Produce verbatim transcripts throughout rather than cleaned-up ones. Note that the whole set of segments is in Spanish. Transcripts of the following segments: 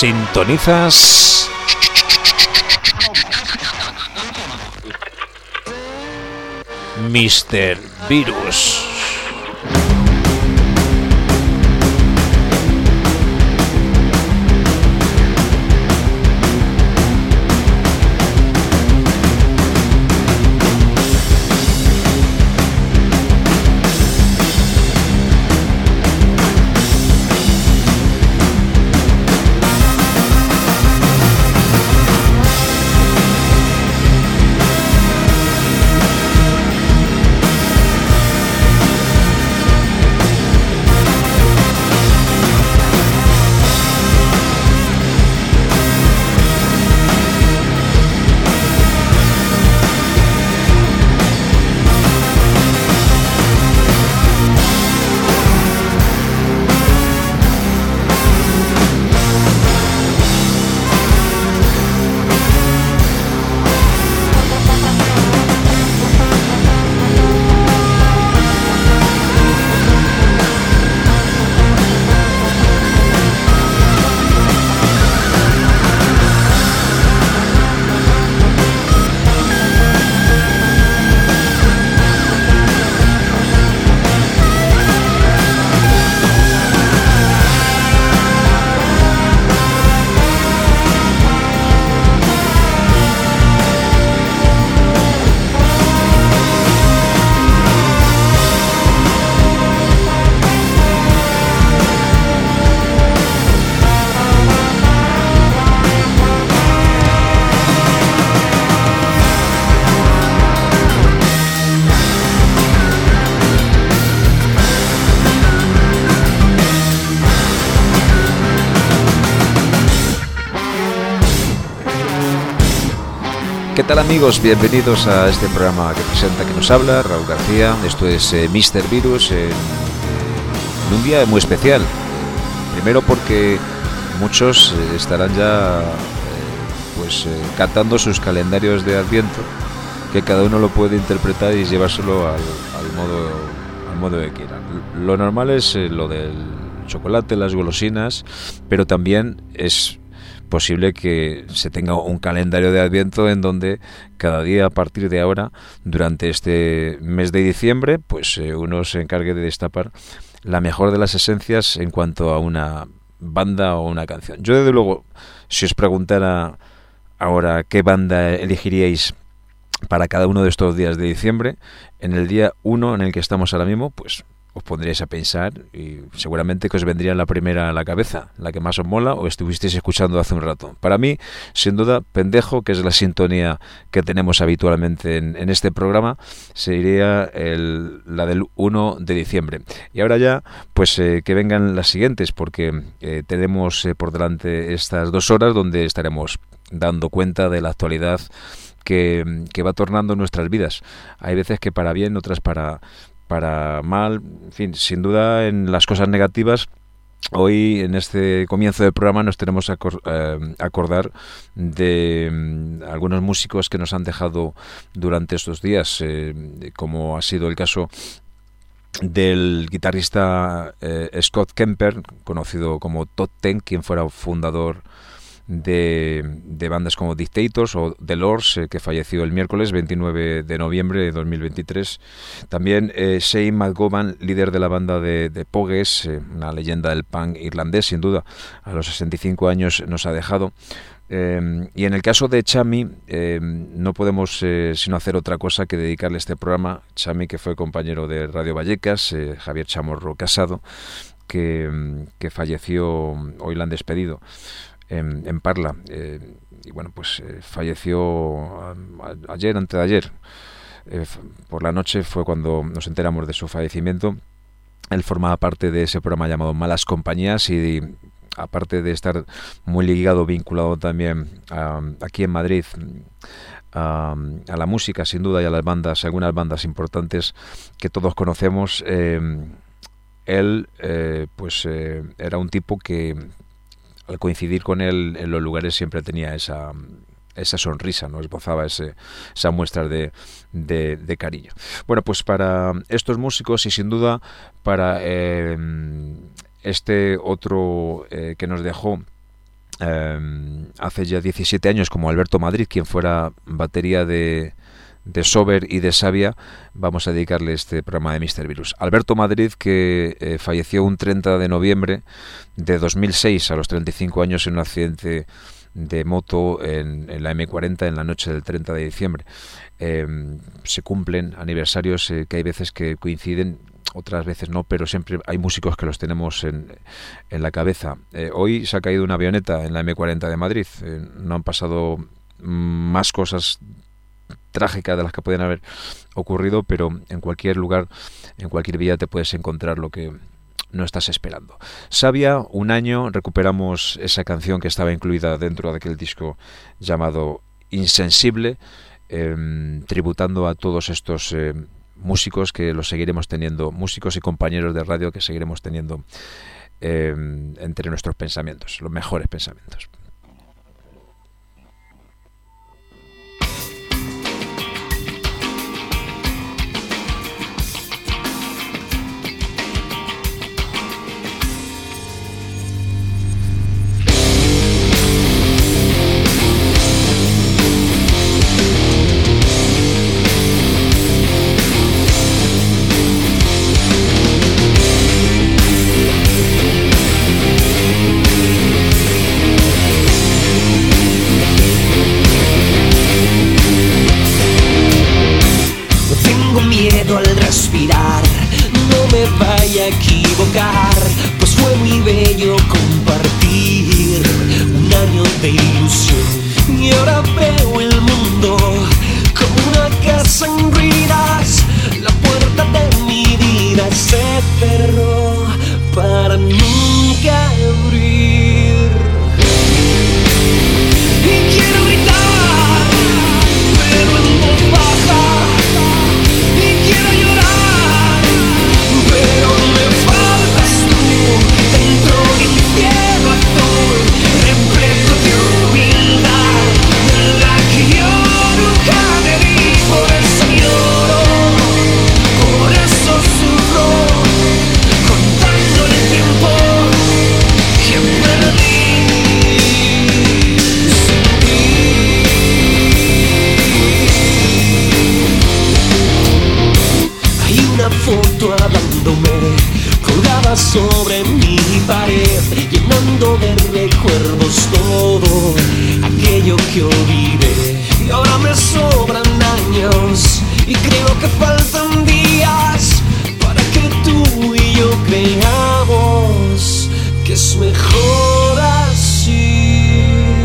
Sintonizas míster Virus. ¿Qué tal, amigos? Bienvenidos a este programa que presenta, que nos habla Raúl García. Esto es eh, míster Virus en, en un día muy especial. Primero porque muchos eh, estarán ya eh, pues eh, cantando sus calendarios de Adviento, que cada uno lo puede interpretar y llevárselo al, al modo al modo que quiera. Lo normal es eh, lo del chocolate, las golosinas, pero también es posible que se tenga un calendario de Adviento en donde cada día a partir de ahora, durante este mes de diciembre, pues eh, uno se encargue de destapar la mejor de las esencias en cuanto a una banda o una canción. Yo, desde luego, si os preguntara ahora qué banda elegiríais para cada uno de estos días de diciembre, en el día uno en el que estamos ahora mismo, pues os pondríais a pensar y seguramente que os vendría la primera a la cabeza, la que más os mola o estuvisteis escuchando hace un rato. Para mí, sin duda, Pendejo, que es la sintonía que tenemos habitualmente en, en este programa, sería el, la del uno de diciembre. Y ahora ya, pues eh, que vengan las siguientes, porque eh, tenemos eh, por delante estas dos horas donde estaremos dando cuenta de la actualidad que, que va tornando nuestras vidas. Hay veces que para bien, otras para... para mal, en fin, sin duda en las cosas negativas. Hoy, en este comienzo del programa, nos tenemos que acor- eh, acordar de um, algunos músicos que nos han dejado durante estos días, eh, como ha sido el caso del guitarrista eh, Scott Kemper, conocido como Todd Ten, quien fuera fundador De, de bandas como Dictators o The Lords, eh, que falleció el miércoles veintinueve de noviembre de dos mil veintitrés. También eh, Shane McGowan, líder de la banda de, de Pogues, eh, una leyenda del punk irlandés, sin duda, a los sesenta y cinco años nos ha dejado. Eh, y en el caso de Chami, eh, no podemos eh, sino hacer otra cosa que dedicarle este programa. Chami, que fue compañero de Radio Vallecas, eh, Javier Chamorro Casado, que, que falleció, hoy la han despedido En, en Parla, eh, y bueno, pues eh, falleció a, a, ayer, antes de ayer, eh, por la noche fue cuando nos enteramos de su fallecimiento. Él formaba parte de ese programa llamado Malas Compañías y, y aparte de estar muy ligado, vinculado también a, aquí en Madrid a, a la música, sin duda, y a las bandas, algunas bandas importantes que todos conocemos, eh, él eh, pues eh, era un tipo que al coincidir con él en los lugares siempre tenía esa esa sonrisa, no esbozaba ese, esa muestra de, de, de cariño. Bueno, pues para estos músicos y sin duda para eh, este otro eh, que nos dejó eh, hace ya diecisiete años, como Alberto Madrid, quien fuera batería de, de Sober y de Savia, vamos a dedicarle este programa de míster Virus. Alberto Madrid, que eh, falleció un treinta de noviembre de dos mil seis a los treinta y cinco años en un accidente de moto en, en la eme cuarenta en la noche del treinta de diciembre. Eh, se cumplen aniversarios eh, que hay veces que coinciden, otras veces no, pero siempre hay músicos que los tenemos en, en la cabeza. Eh, hoy se ha caído una avioneta en la eme cuarenta de Madrid. Eh, no han pasado más cosas trágicas de las que pueden haber ocurrido, pero en cualquier lugar, en cualquier vía te puedes encontrar lo que no estás esperando. Savia, un año, recuperamos esa canción que estaba incluida dentro de aquel disco llamado Insensible, eh, tributando a todos estos eh, músicos que los seguiremos teniendo, músicos y compañeros de radio que seguiremos teniendo eh, entre nuestros pensamientos, los mejores pensamientos. Pues fue muy bello compartir un año de ilusión. Y ahora veo el mundo como una casa en ruinas. La puerta de mi vida se cerró para nunca abrir. Y quiero gritar, pero en voz baja. Y quiero llorar, pero me faltas tú. Dentro de un cielo azul, repleto de humildad, en la que yo nunca me vi. Por eso lloro, por eso sufro, contando el tiempo que perdí sin ti. Hay una foto hablándome colgada sobre mi pared, llenando de recuerdos todo aquello que olvidé. Y ahora me sobran años y creo que faltan días para que tú y yo creamos que es mejor así.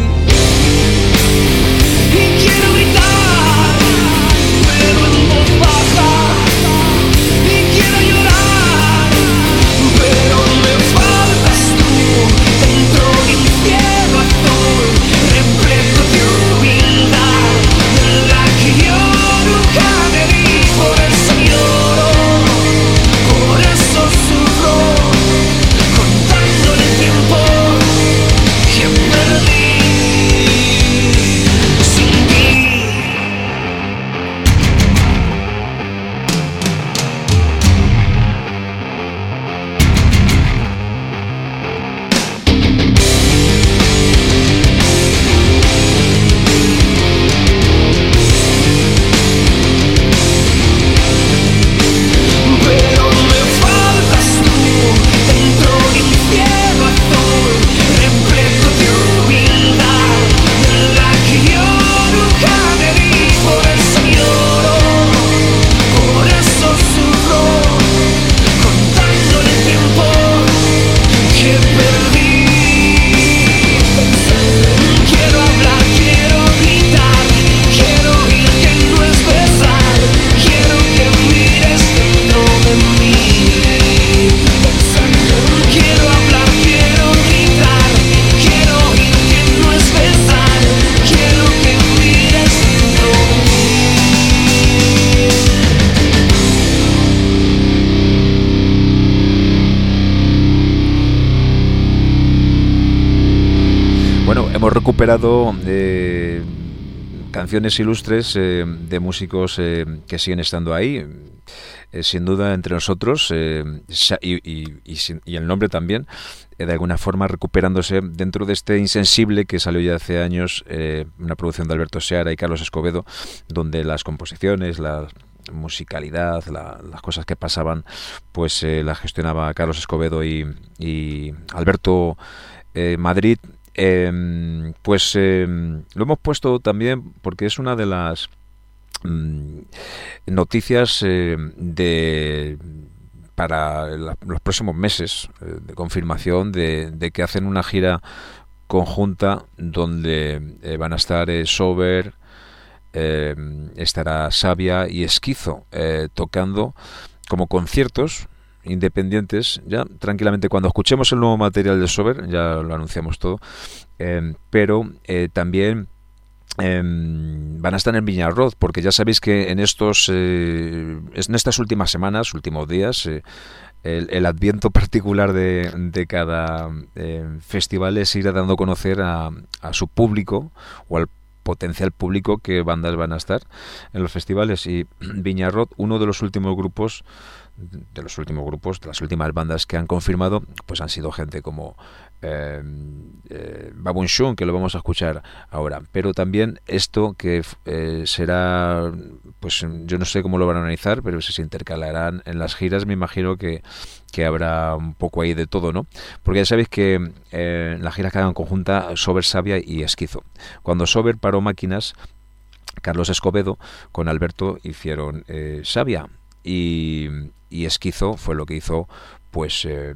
Y quiero gritar, pero en voz baja. Y quiero llorar, pero me faltas tú. Dentro de un cielo azul, repleto de humildad, en la que yo nunca me vi. Por eso lloro, por eso sufro, contando el tiempo que perdí sin ti. Pero me faltas tú. Dentro de un cielo azul, repleto de humildad, en la que yo nunca me vi. Por eso lloro, por eso sufro, contando el tiempo que perdí. Quiero hablar, quiero gritar, quiero oír que no es besar. Quiero que mires dentro de mí. Quiero hablar, quiero gritar, quiero oír que no es besar. Quiero que mires dentro de mí. Bueno, hemos recuperado eh, canciones ilustres eh, de músicos eh, que siguen estando ahí, eh, sin duda entre nosotros, eh, y, y, y, sin, y el nombre también, eh, de alguna forma recuperándose dentro de este Insensible que salió ya hace años, eh, una producción de Alberto Seara y Carlos Escobedo, donde las composiciones, la musicalidad, la, las cosas que pasaban, pues eh, las gestionaba Carlos Escobedo y, y Alberto eh, Madrid. Eh, pues eh, lo hemos puesto también porque es una de las mm, noticias eh, de para la, los próximos meses, eh, de confirmación de, de que hacen una gira conjunta donde eh, van a estar eh, Sober, eh, estará Sabia y Esquizo eh, tocando como conciertos independientes. Ya tranquilamente cuando escuchemos el nuevo material de Sober ya lo anunciamos todo, eh, pero eh, también eh, van a estar en Viñarrot, porque ya sabéis que en estos eh, en estas últimas semanas, últimos días, eh, el, el adviento particular de, de cada eh, festival es ir dando a conocer a, a su público o al potencial público que bandas van a estar en los festivales, y Viñarrot, uno de los últimos grupos de los últimos grupos, de las últimas bandas que han confirmado, pues han sido gente como eh, eh, Babun Shun, que lo vamos a escuchar ahora, pero también esto que eh, será, pues yo no sé cómo lo van a organizar, pero si se intercalarán en las giras, me imagino que, que habrá un poco ahí de todo, ¿no? Porque ya sabéis que eh, las giras que hagan conjunta Sober, Sabia y Esquizo. Cuando Sober paró máquinas, Carlos Escobedo con Alberto hicieron eh, Sabia, y, y Esquizo fue lo que hizo pues eh,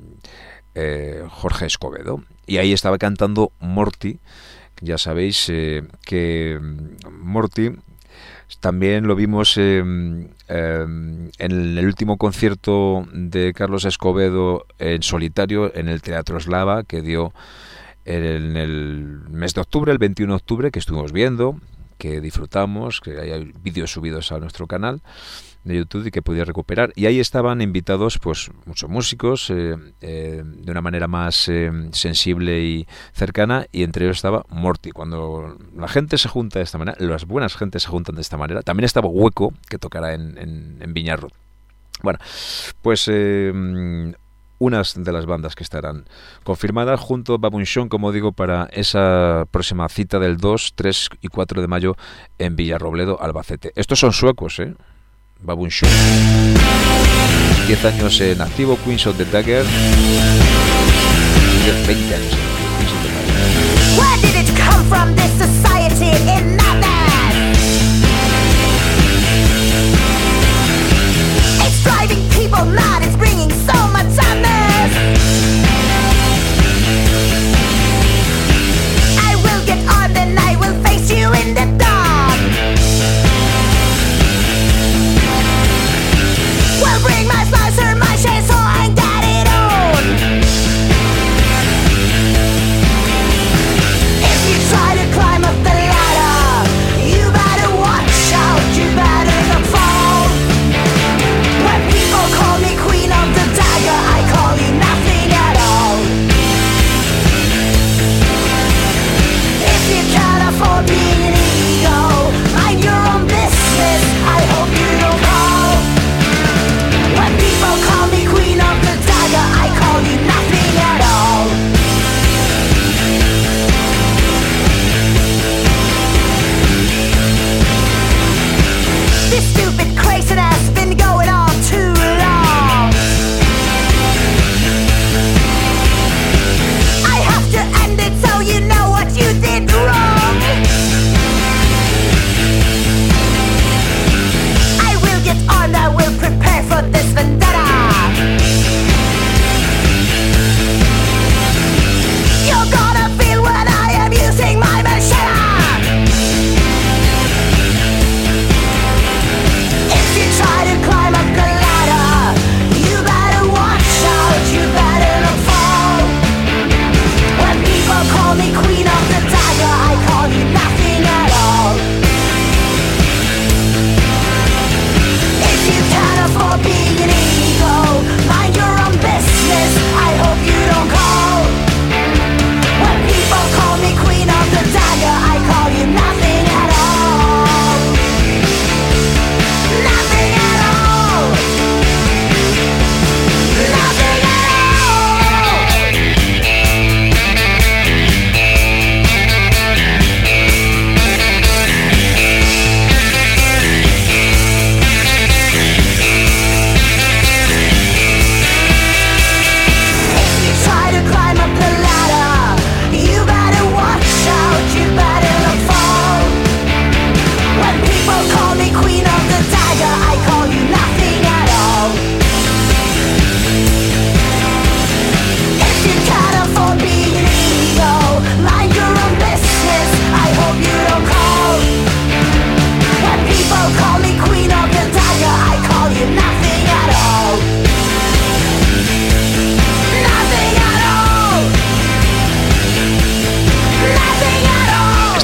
eh, Jorge Escobedo, y ahí estaba cantando Morty. Ya sabéis eh, que Morty también lo vimos eh, eh, en el último concierto de Carlos Escobedo en solitario en el Teatro Eslava, que dio en el mes de octubre, el veintiuno de octubre, que estuvimos viendo, que disfrutamos, que hay vídeos subidos a nuestro canal de YouTube y que podía recuperar, y ahí estaban invitados pues muchos músicos eh, eh, de una manera más eh, sensible y cercana, y entre ellos estaba Morty. Cuando la gente se junta de esta manera, las buenas gentes se juntan de esta manera, también estaba Hueco, que tocará en, en, en Viñarrot. Bueno, pues eh, unas de las bandas que estarán confirmadas junto a Babun Shun, como digo, para esa próxima cita del dos, tres y cuatro de mayo en Villarrobledo, Albacete. Estos son suecos, ¿eh? Babun Shun, diez años en activo, Queens of the Dagger, veinte años en Queens of the Dagger. Where did it come from, this society in madness? It's driving people mad, it's bringing so much sadness. I will get armed and I will face you in the dark. Well, bring my slicer, my chainsaw, I ain't got it on. If you try to climb up the ladder,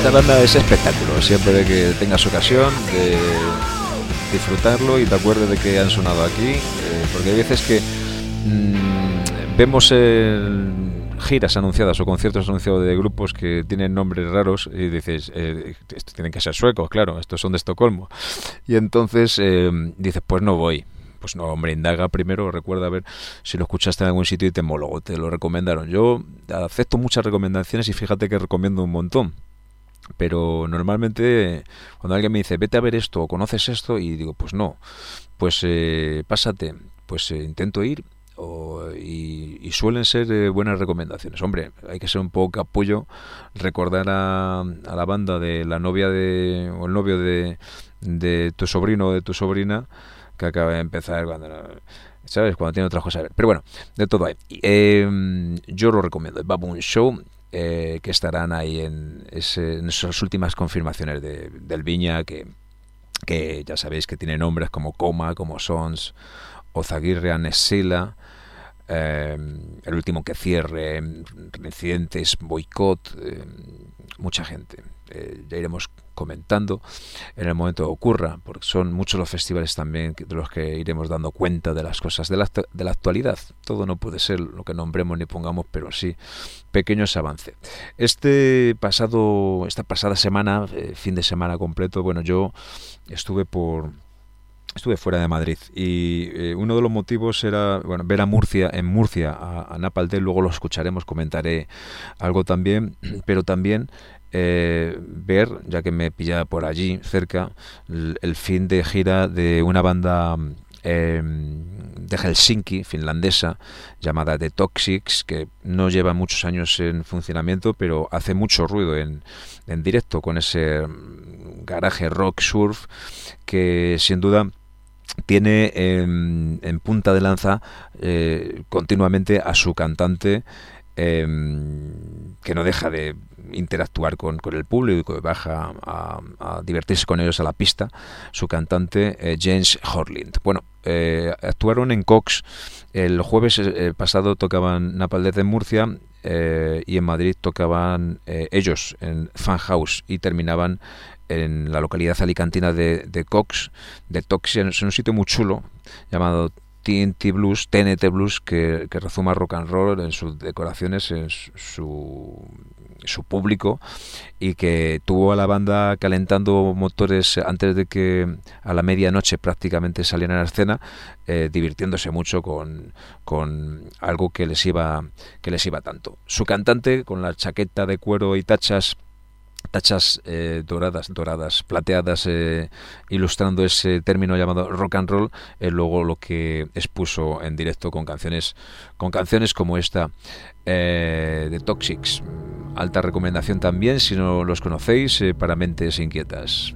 esta banda es espectáculo, siempre que tengas ocasión de disfrutarlo y te acuerdes de que han sonado aquí, eh, porque hay veces que mmm, vemos el giras anunciadas o conciertos anunciados de grupos que tienen nombres raros y dices, eh, estos tienen que ser suecos, claro, estos son de Estocolmo, y entonces eh, dices, pues no voy. Pues no, hombre, indaga primero, recuerda a ver si lo escuchaste en algún sitio y te moló, te lo recomendaron. Yo acepto muchas recomendaciones y fíjate que recomiendo un montón, pero normalmente cuando alguien me dice, vete a ver esto o conoces esto, y digo, pues no, pues eh, pásate, pues eh, intento ir. O, y, y suelen ser eh, buenas recomendaciones. Hombre, hay que ser un poco capullo, recordar a, a la banda de la novia de o el novio de, de tu sobrino o de tu sobrina que acaba de empezar cuando, ¿sabes? Cuando tiene otras cosas a ver. Pero bueno, de todo hay. Eh, yo lo recomiendo, el Baboon Show, eh, que estarán ahí en, ese, en esas últimas confirmaciones de, del Viña, que, que ya sabéis que tiene nombres como Coma, como Sons, Ozaguirre, Anesila, eh, el último que cierre, Reincidentes, Boicot, eh, mucha gente. Eh, ya iremos comentando en el momento que ocurra, porque son muchos los festivales también de los que iremos dando cuenta de las cosas de la, de la actualidad. Todo no puede ser lo que nombremos ni pongamos, pero sí pequeños avances. Este pasado, esta pasada semana, eh, fin de semana completo, bueno, yo estuve por Estuve fuera de Madrid y eh, uno de los motivos era, bueno, ver a Murcia, en Murcia, a, a Napalm Death. Luego lo escucharemos, comentaré algo también, pero también eh, ver, ya que me pilla por allí cerca, el, el fin de gira de una banda eh, de Helsinki, finlandesa, llamada The Toxics, que no lleva muchos años en funcionamiento, pero hace mucho ruido en, en directo con ese garaje rock surf que sin duda tiene en, en punta de lanza eh, continuamente a su cantante, eh, que no deja de interactuar con, con el público y baja a, a divertirse con ellos a la pista, su cantante eh, James Horlind. Bueno, eh, actuaron en Cox el jueves eh, pasado, tocaban Napalm Death en Murcia, eh, y en Madrid tocaban eh, ellos en Fan House y terminaban en la localidad alicantina de, de Cox, de Toxic, en un sitio muy chulo llamado T N T Blues, T N T Blues, que, que rezuma rock and roll en sus decoraciones, en su, su público, y que tuvo a la banda calentando motores antes de que a la medianoche prácticamente salieran a la escena, eh, divirtiéndose mucho con, con algo que les iba que les iba tanto. Su cantante, con la chaqueta de cuero y tachas tachas eh, doradas, doradas, plateadas, eh, ilustrando ese término llamado rock and roll, eh, luego lo que expuso en directo con canciones, con canciones como esta eh, de Toxics. Alta recomendación también, si no los conocéis, eh, para mentes inquietas.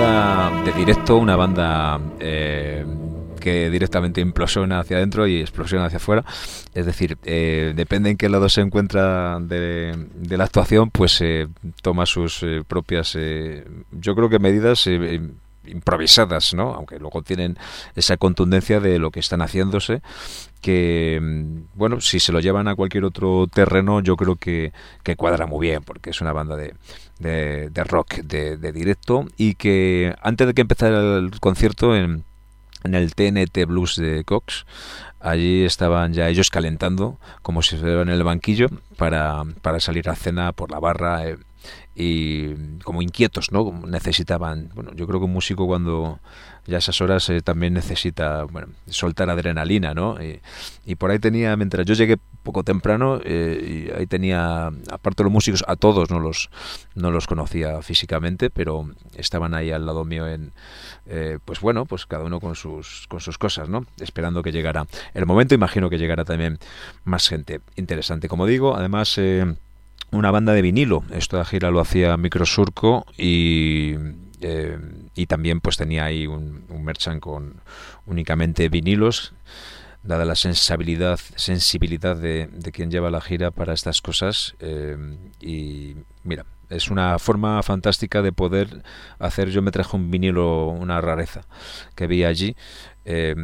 banda de directo, una banda eh, que directamente implosiona hacia adentro y explosiona hacia afuera. Es decir, eh, depende en qué lado se encuentra de, de la actuación, pues eh, toma sus eh, propias, eh, yo creo que medidas eh, improvisadas, ¿no? Aunque luego tienen esa contundencia de lo que están haciéndose, que, bueno, si se lo llevan a cualquier otro terreno, yo creo que, que cuadra muy bien, porque es una banda de, de, de rock de, de directo, y que antes de que empezara el concierto en, en el T N T Blues de Cox, allí estaban ya ellos calentando, como si estuvieran en el banquillo, para, para salir a cena por la barra, eh, y como inquietos, ¿no? Necesitaban, bueno, yo creo que un músico cuando ya a esas horas eh, también necesita, bueno, soltar adrenalina, ¿no? Y, y por ahí tenía, mientras yo llegué poco temprano, eh, y ahí tenía, aparte de los músicos, a todos no los no los conocía físicamente, pero estaban ahí al lado mío en, eh, pues bueno, pues cada uno con sus con sus cosas, ¿no? Esperando que llegara el momento. Imagino que llegará también más gente interesante, como digo. Además, eh, una banda de vinilo. Esta gira lo hacía Microsurco y eh, y también pues tenía ahí un, un merchant con únicamente vinilos, dada la sensibilidad sensibilidad de, de quien lleva la gira para estas cosas, eh, y mira, es una forma fantástica de poder hacer. Yo me traje un vinilo, una rareza que vi allí, eh,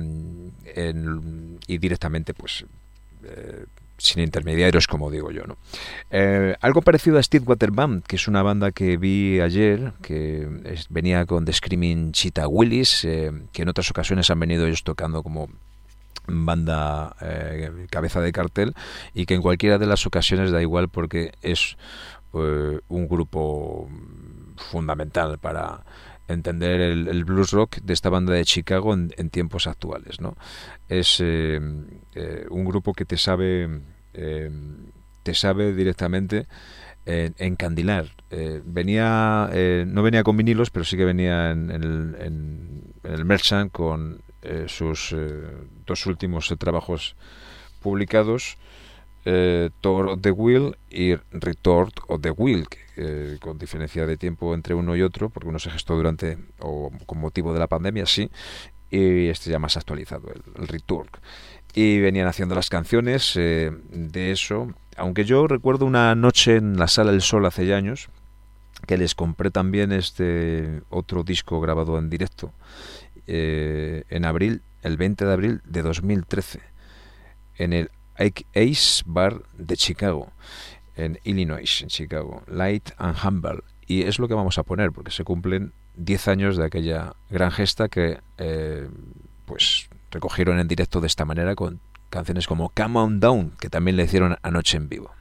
en, y directamente pues eh, sin intermediarios, como digo yo, ¿no? Eh, algo parecido a Stillwater Band, que es una banda que vi ayer, que es, venía con The Screaming Cheetah Willis, eh, que en otras ocasiones han venido ellos tocando como banda eh, cabeza de cartel, y que en cualquiera de las ocasiones da igual, porque es eh, un grupo fundamental para entender el, el blues rock de esta banda de Chicago en, en tiempos actuales, ¿no? Es eh, eh, un grupo que te sabe eh, te sabe directamente eh, encandilar. Eh, venía eh, no venía con vinilos, pero sí que venía en, en, el, en, en el merchant con eh, sus eh, dos últimos eh, trabajos publicados, eh, Tour of the Wheel y Retort of the Wheel, que, eh, con diferencia de tiempo entre uno y otro, porque uno se gestó durante o con motivo de la pandemia, sí, y este ya más actualizado, el, el Retort. Y venían haciendo las canciones eh, de eso, aunque yo recuerdo una noche en la Sala del Sol hace ya años, que les compré también este otro disco grabado en directo, eh, en abril, el veinte de abril de dos mil trece, en el Ace Bar de Chicago, en Illinois, en Chicago, Light and Humble. Y es lo que vamos a poner, porque se cumplen diez años de aquella gran gesta que eh, pues recogieron en directo de esta manera, con canciones como Come On Down, que también le hicieron anoche en vivo.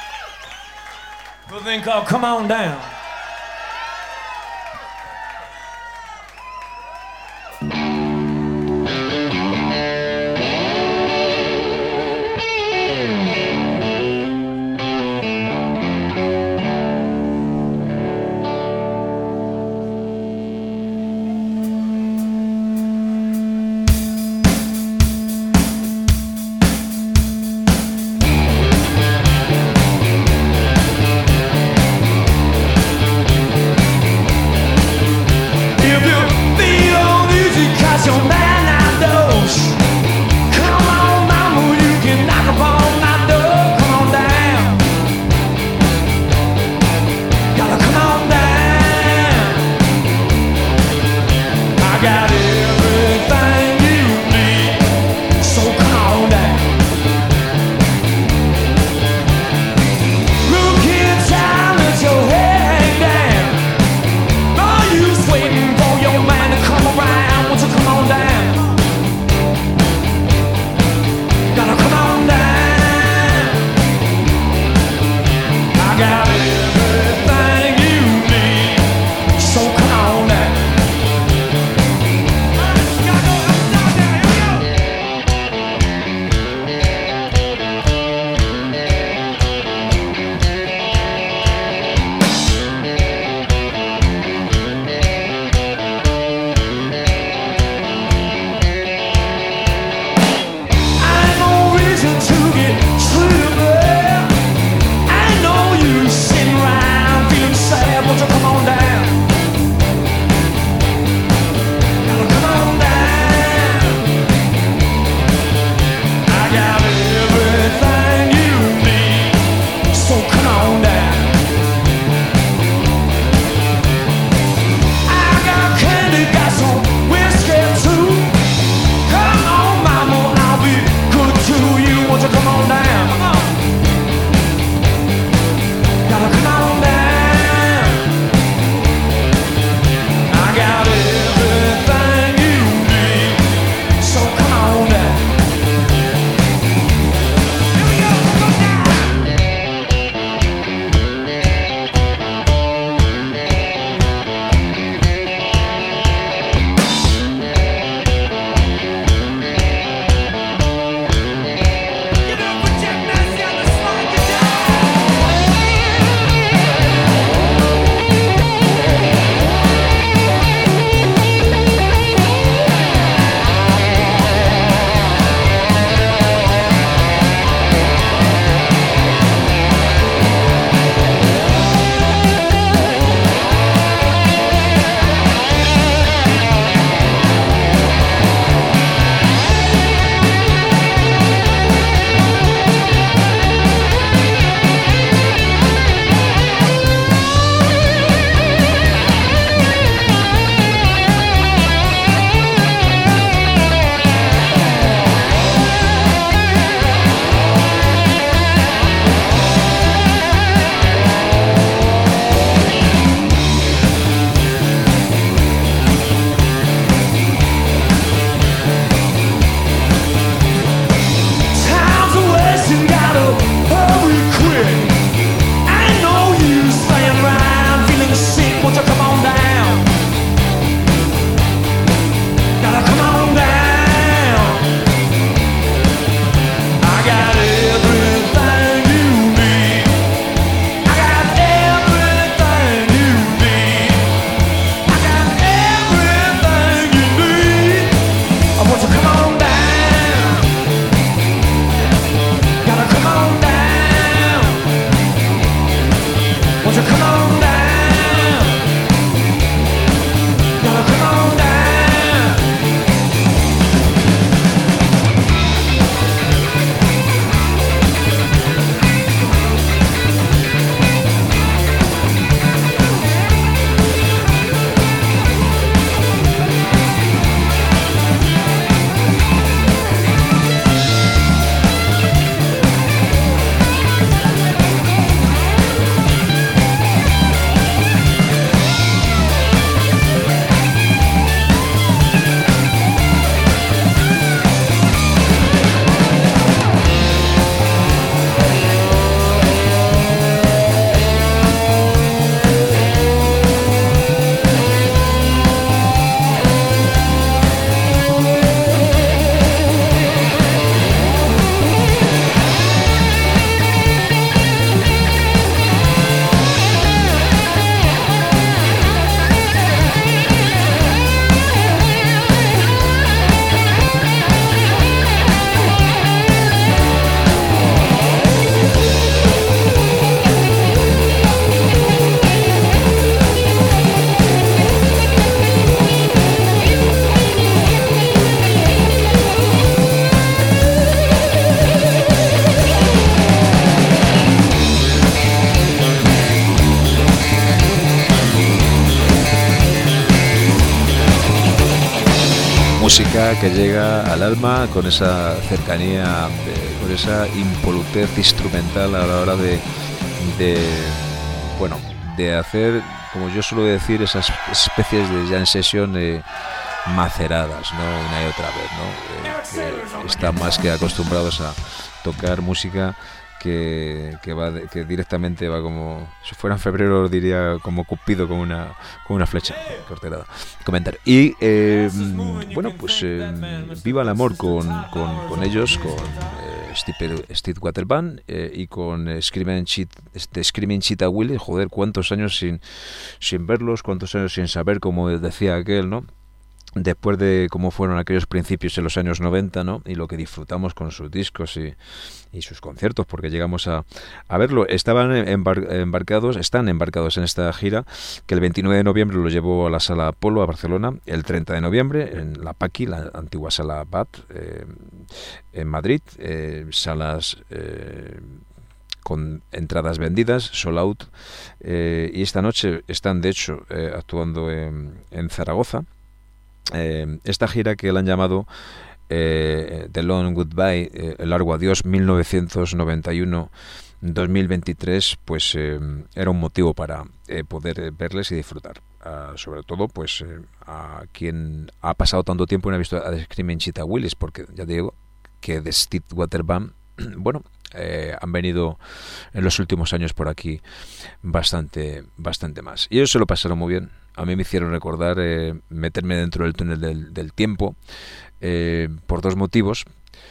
Good thing called Come On Down. Come música que llega al alma con esa cercanía, de, con esa impolutez instrumental a la hora de, de, bueno, de hacer, como yo suelo decir, esas especies de jam session eh, maceradas, ¿no? Una y otra vez, ¿no? Eh, que están más que acostumbrados a tocar música que, que va de, que directamente va como si fuera en febrero, diría como Cupido con una con una flecha cortelada. Comentar. Y eh, bueno, pues eh, viva el amor con, con, con ellos, con eh, Steve, Steve Waterman eh, y con eh, Screaming, Cheat, este, Screaming Cheetah Willis. Joder, cuántos años sin, sin verlos, cuántos años sin saber, como decía aquel, ¿no? Después de cómo fueron aquellos principios en los años noventa, ¿no? Y lo que disfrutamos con sus discos y, y sus conciertos, porque llegamos a, a verlo. Estaban embar, embarcados, están embarcados en esta gira, que el veintinueve de noviembre lo llevó a la Sala Apolo a Barcelona, el treinta de noviembre en la Paqui, la antigua Sala B A T, eh, en Madrid, eh, salas eh, con entradas vendidas, sold out, eh, y esta noche están de hecho eh, actuando en, en Zaragoza. Eh, esta gira que le han llamado eh, The Long Goodbye, eh, el largo adiós mil novecientos noventa y uno a dos mil veintitrés, pues eh, era un motivo para eh, poder verles y disfrutar. Uh, sobre todo pues eh, a quien ha pasado tanto tiempo y no ha visto a Screaming Cheetah Willis, porque ya digo que de Steve Waterman, bueno, Eh, han venido en los últimos años por aquí bastante bastante más, y ellos se lo pasaron muy bien. A mí me hicieron recordar eh, meterme dentro del túnel del, del tiempo eh, por dos motivos.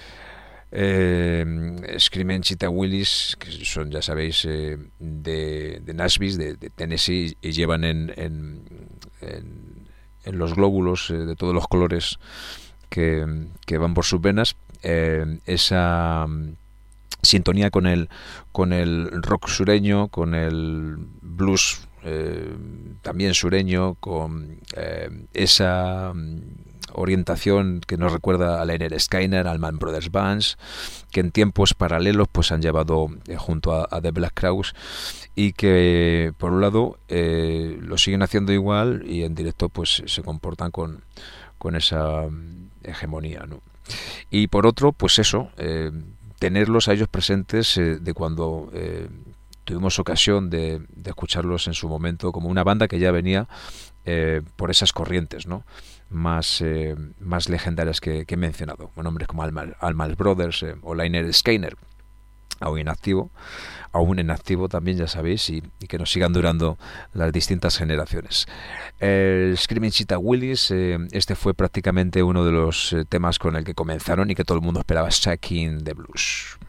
eh, Screaming Cheetah Willis, que son, ya sabéis, eh, de, de Nashville, de, de Tennessee, y llevan en, en, en, en los glóbulos eh, de todos los colores que, que van por sus venas eh, esa sintonía con el con el rock sureño, con el blues eh, también sureño, con eh, esa orientación que nos recuerda a Lynyrd Skynyrd, al Man Brothers Bands, que en tiempos paralelos pues han llevado eh, junto a, a The Black Crowes, y que por un lado eh, lo siguen haciendo igual y en directo pues se comportan con, con esa hegemonía, ¿no? Y por otro, pues eso, eh, tenerlos a ellos presentes eh, de cuando eh, tuvimos ocasión de, de escucharlos en su momento como una banda que ya venía eh, por esas corrientes, ¿no? Más, eh, más legendarias que, que he mencionado, con nombres como Alman, Alman Brothers eh, o Lynyrd Skynyrd, aún en activo, aún en activo también, ya sabéis, y, y que nos sigan durando las distintas generaciones. El Screaming Cheetah Willis, eh, este fue prácticamente uno de los eh, temas con el que comenzaron y que todo el mundo esperaba, Shaking the Blues.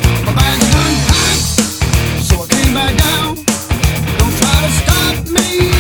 Me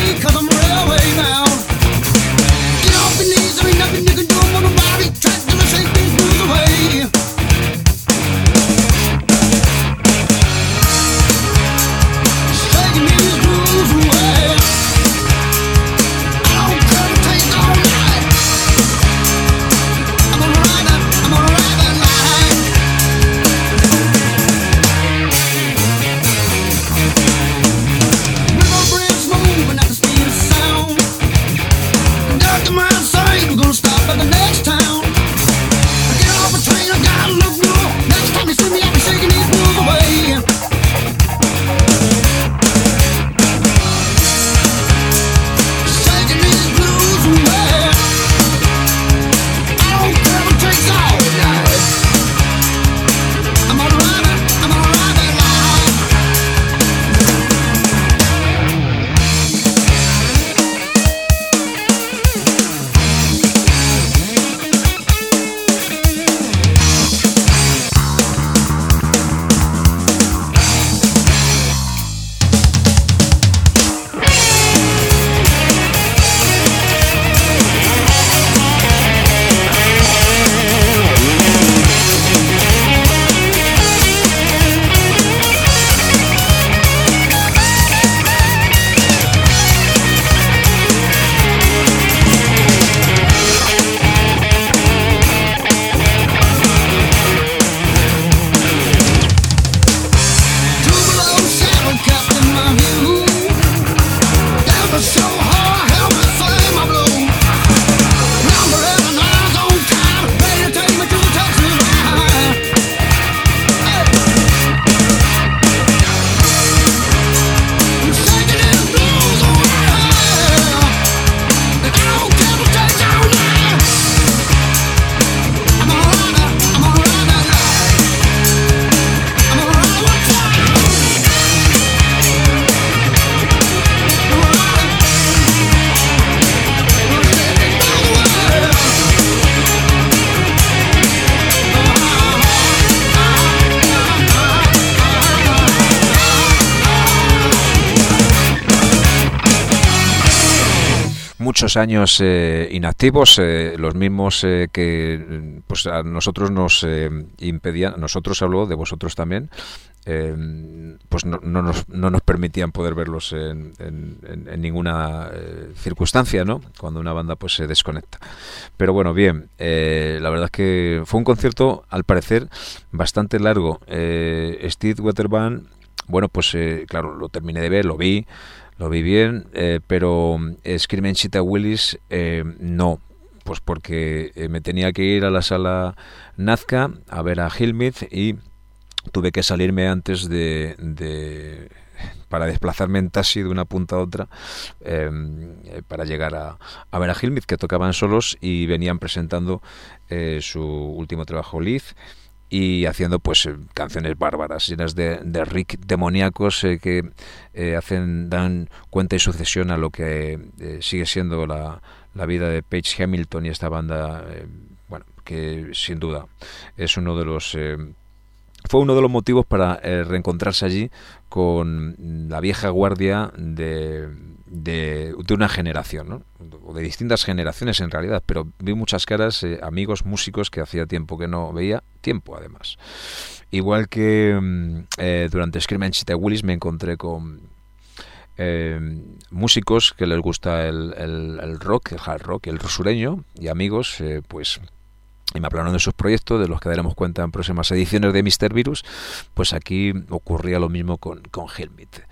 muchos años eh, inactivos, eh, los mismos eh, que pues a nosotros nos eh, impedían, nosotros hablo de vosotros también, eh, pues no, no, nos, no nos permitían poder verlos en, en, en ninguna eh, circunstancia, ¿no? Cuando una banda pues se desconecta. Pero bueno, bien, eh, la verdad es que fue un concierto, al parecer, bastante largo. Eh, Steve Waterman, bueno, pues eh, claro, lo terminé de ver, lo vi, Lo vi bien, eh, pero eh, Screaming Cheetah Willis eh, no, pues porque eh, me tenía que ir a la sala Nazca a ver a Hillsmith y tuve que salirme antes de, de para desplazarme en taxi de una punta a otra eh, para llegar a, a ver a Hillsmith, que tocaban solos y venían presentando eh, su último trabajo, Live, y haciendo pues canciones bárbaras, llenas de, de rick demoníacos eh, que eh, hacen dan cuenta y sucesión a lo que eh, sigue siendo la, la vida de Page Hamilton y esta banda, eh, bueno, que sin duda es uno de los eh, fue uno de los motivos para eh, reencontrarse allí con la vieja guardia de, de, de una generación, ¿no? O de distintas generaciones en realidad, pero vi muchas caras, eh, amigos músicos que hacía tiempo que no veía, tiempo además. Igual que eh, durante Screaming Cheetah Willis me encontré con eh, músicos que les gusta el, el, el rock, el hard rock, el sureño, y amigos, eh, pues... y me hablaron de sus proyectos, de los que daremos cuenta en próximas ediciones de míster Virus. Pues aquí ocurría lo mismo con, con Hillsmith.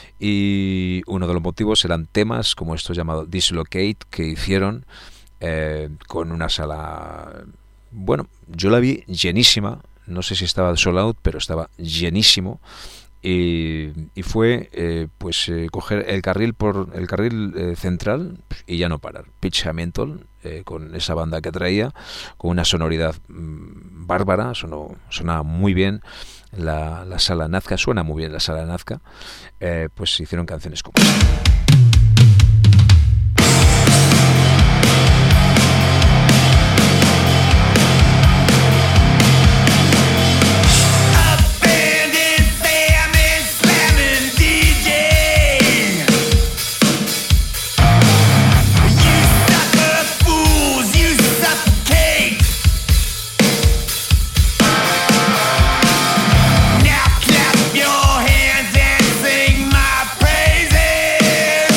Y uno de los motivos eran temas como estos llamados Dislocate, que hicieron eh, con una sala... Bueno, yo la vi llenísima, no sé si estaba sold out, pero estaba llenísimo. Y, y fue eh, pues eh, coger el carril por el carril eh, central y ya no parar. Page Hamilton eh, con esa banda que traía, con una sonoridad mmm, bárbara, sonó, sonaba muy bien la, la sala Nazca, suena muy bien la sala Nazca, eh, pues hicieron canciones como esta. Now clap your hands and sing my praises.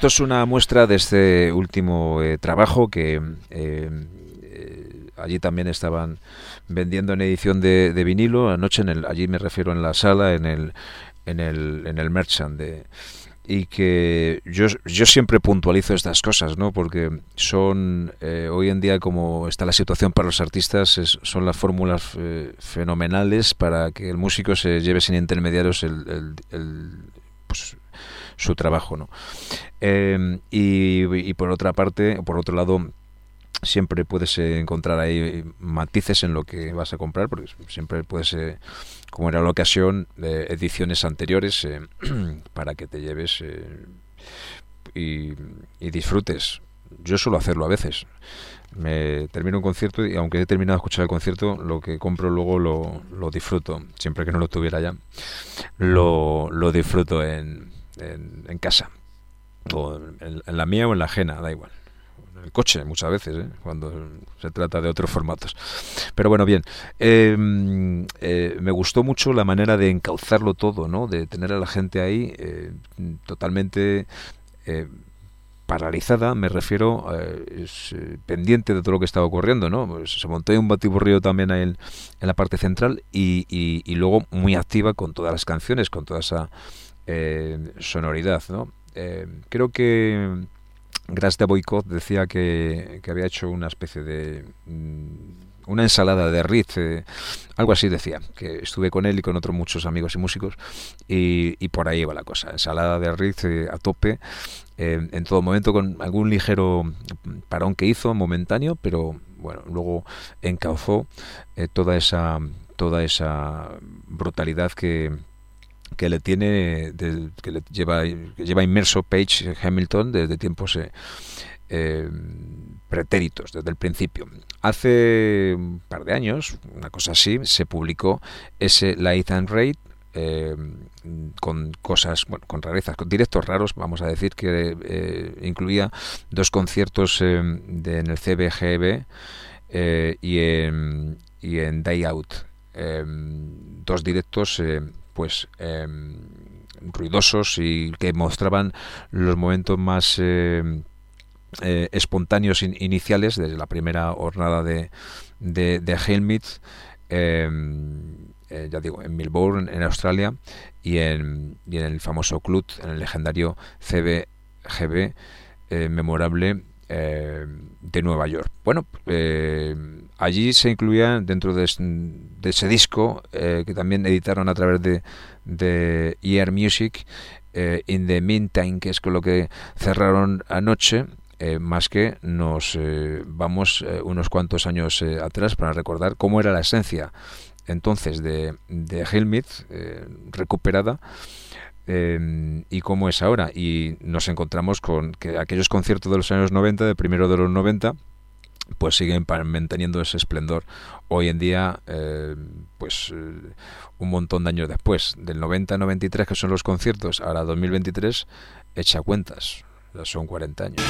esto es una muestra de este último eh, trabajo que eh, eh, allí también estaban vendiendo en edición de, de vinilo anoche, en el, allí me refiero en la sala, en el en el en el Merchant de, y que yo yo siempre puntualizo estas cosas, ¿no? Porque son eh, hoy en día, como está la situación para los artistas, es, son las fórmulas eh, fenomenales para que el músico se lleve sin intermediarios el, el, el pues, su trabajo, ¿no? Eh, y, y por otra parte, por otro lado, siempre puedes eh, encontrar ahí matices en lo que vas a comprar, porque siempre puedes, eh, como era la ocasión, eh, ediciones anteriores eh, para que te lleves eh, y, y disfrutes. Yo suelo hacerlo a veces. Me termino un concierto y aunque he terminado de escuchar el concierto, lo que compro luego lo, lo disfruto, siempre que no lo tuviera ya, lo, lo disfruto en, en, en casa, o en, en la mía o en la ajena, da igual. El coche muchas veces, ¿eh? Cuando se trata de otros formatos. Pero bueno, bien, eh, eh, me gustó mucho la manera de encauzarlo todo, ¿no? De tener a la gente ahí eh, totalmente eh, paralizada, me refiero, eh, es, eh, pendiente de todo lo que estaba ocurriendo, ¿no? Pues se montó un batiburrillo también ahí en, en la parte central y, y, y luego muy activa con todas las canciones, con toda esa eh, sonoridad, ¿no? Eh, creo que Gras de Boycott decía que, que había hecho una especie de mm, una ensalada de Ritz, eh, algo así decía, que estuve con él y con otros muchos amigos y músicos y, y por ahí va la cosa, ensalada de Ritz eh, a tope, eh, en todo momento, con algún ligero parón que hizo momentáneo, pero bueno, luego encauzó eh, toda esa toda esa brutalidad que que le tiene de, que le lleva que lleva inmerso Page Hamilton desde tiempos eh, eh, pretéritos, desde el principio. Hace un par de años, una cosa así, se publicó ese Light and Raid eh, con cosas, bueno, con rarezas, con directos raros, vamos a decir, que eh, incluía dos conciertos eh, de, en el C B G B eh, y en y en Day Out, eh, dos directos eh, pues eh, ruidosos y que mostraban los momentos más eh, eh, espontáneos in, iniciales desde la primera jornada de de, de Helmet, eh, eh, ya digo, en Melbourne, en Australia, y en, y en el famoso club, en el legendario C B G B eh, memorable eh, de Nueva York. Bueno, eh, allí se incluía dentro de, de ese disco eh, que también editaron a través de, de Ear Music, eh, In the Meantime, que es con lo que cerraron anoche, eh, más que nos eh, vamos eh, unos cuantos años eh, atrás para recordar cómo era la esencia entonces de, de Helmet eh, recuperada, Eh, y cómo es ahora, y nos encontramos con que aquellos conciertos de los años noventa, de primero de los noventa, pues siguen manteniendo ese esplendor hoy en día, eh, pues eh, un montón de años después, del noventa a noventa y tres, que son los conciertos, ahora dos mil veintitrés, echa cuentas, son cuarenta años.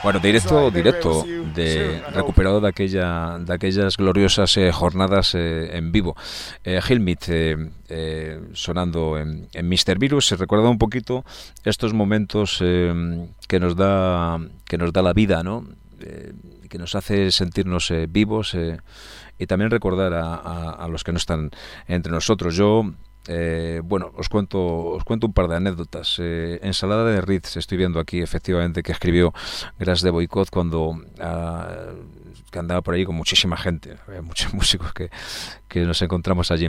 Bueno, directo, directo, de recuperado de aquella, de aquellas gloriosas eh, jornadas eh, en vivo. Eh, Helmut eh, eh, sonando en, en míster Virus, se recuerda un poquito estos momentos eh, que nos da, que nos da la vida, ¿no? Eh, que nos hace sentirnos eh, vivos eh, y también recordar a, a, a los que no están entre nosotros. Yo Eh, bueno, os cuento os cuento un par de anécdotas. Eh, ensalada de Ritz, estoy viendo aquí efectivamente que escribió Gras de Boicot cuando uh, que andaba por ahí con muchísima gente, había muchos músicos que, que nos encontramos allí.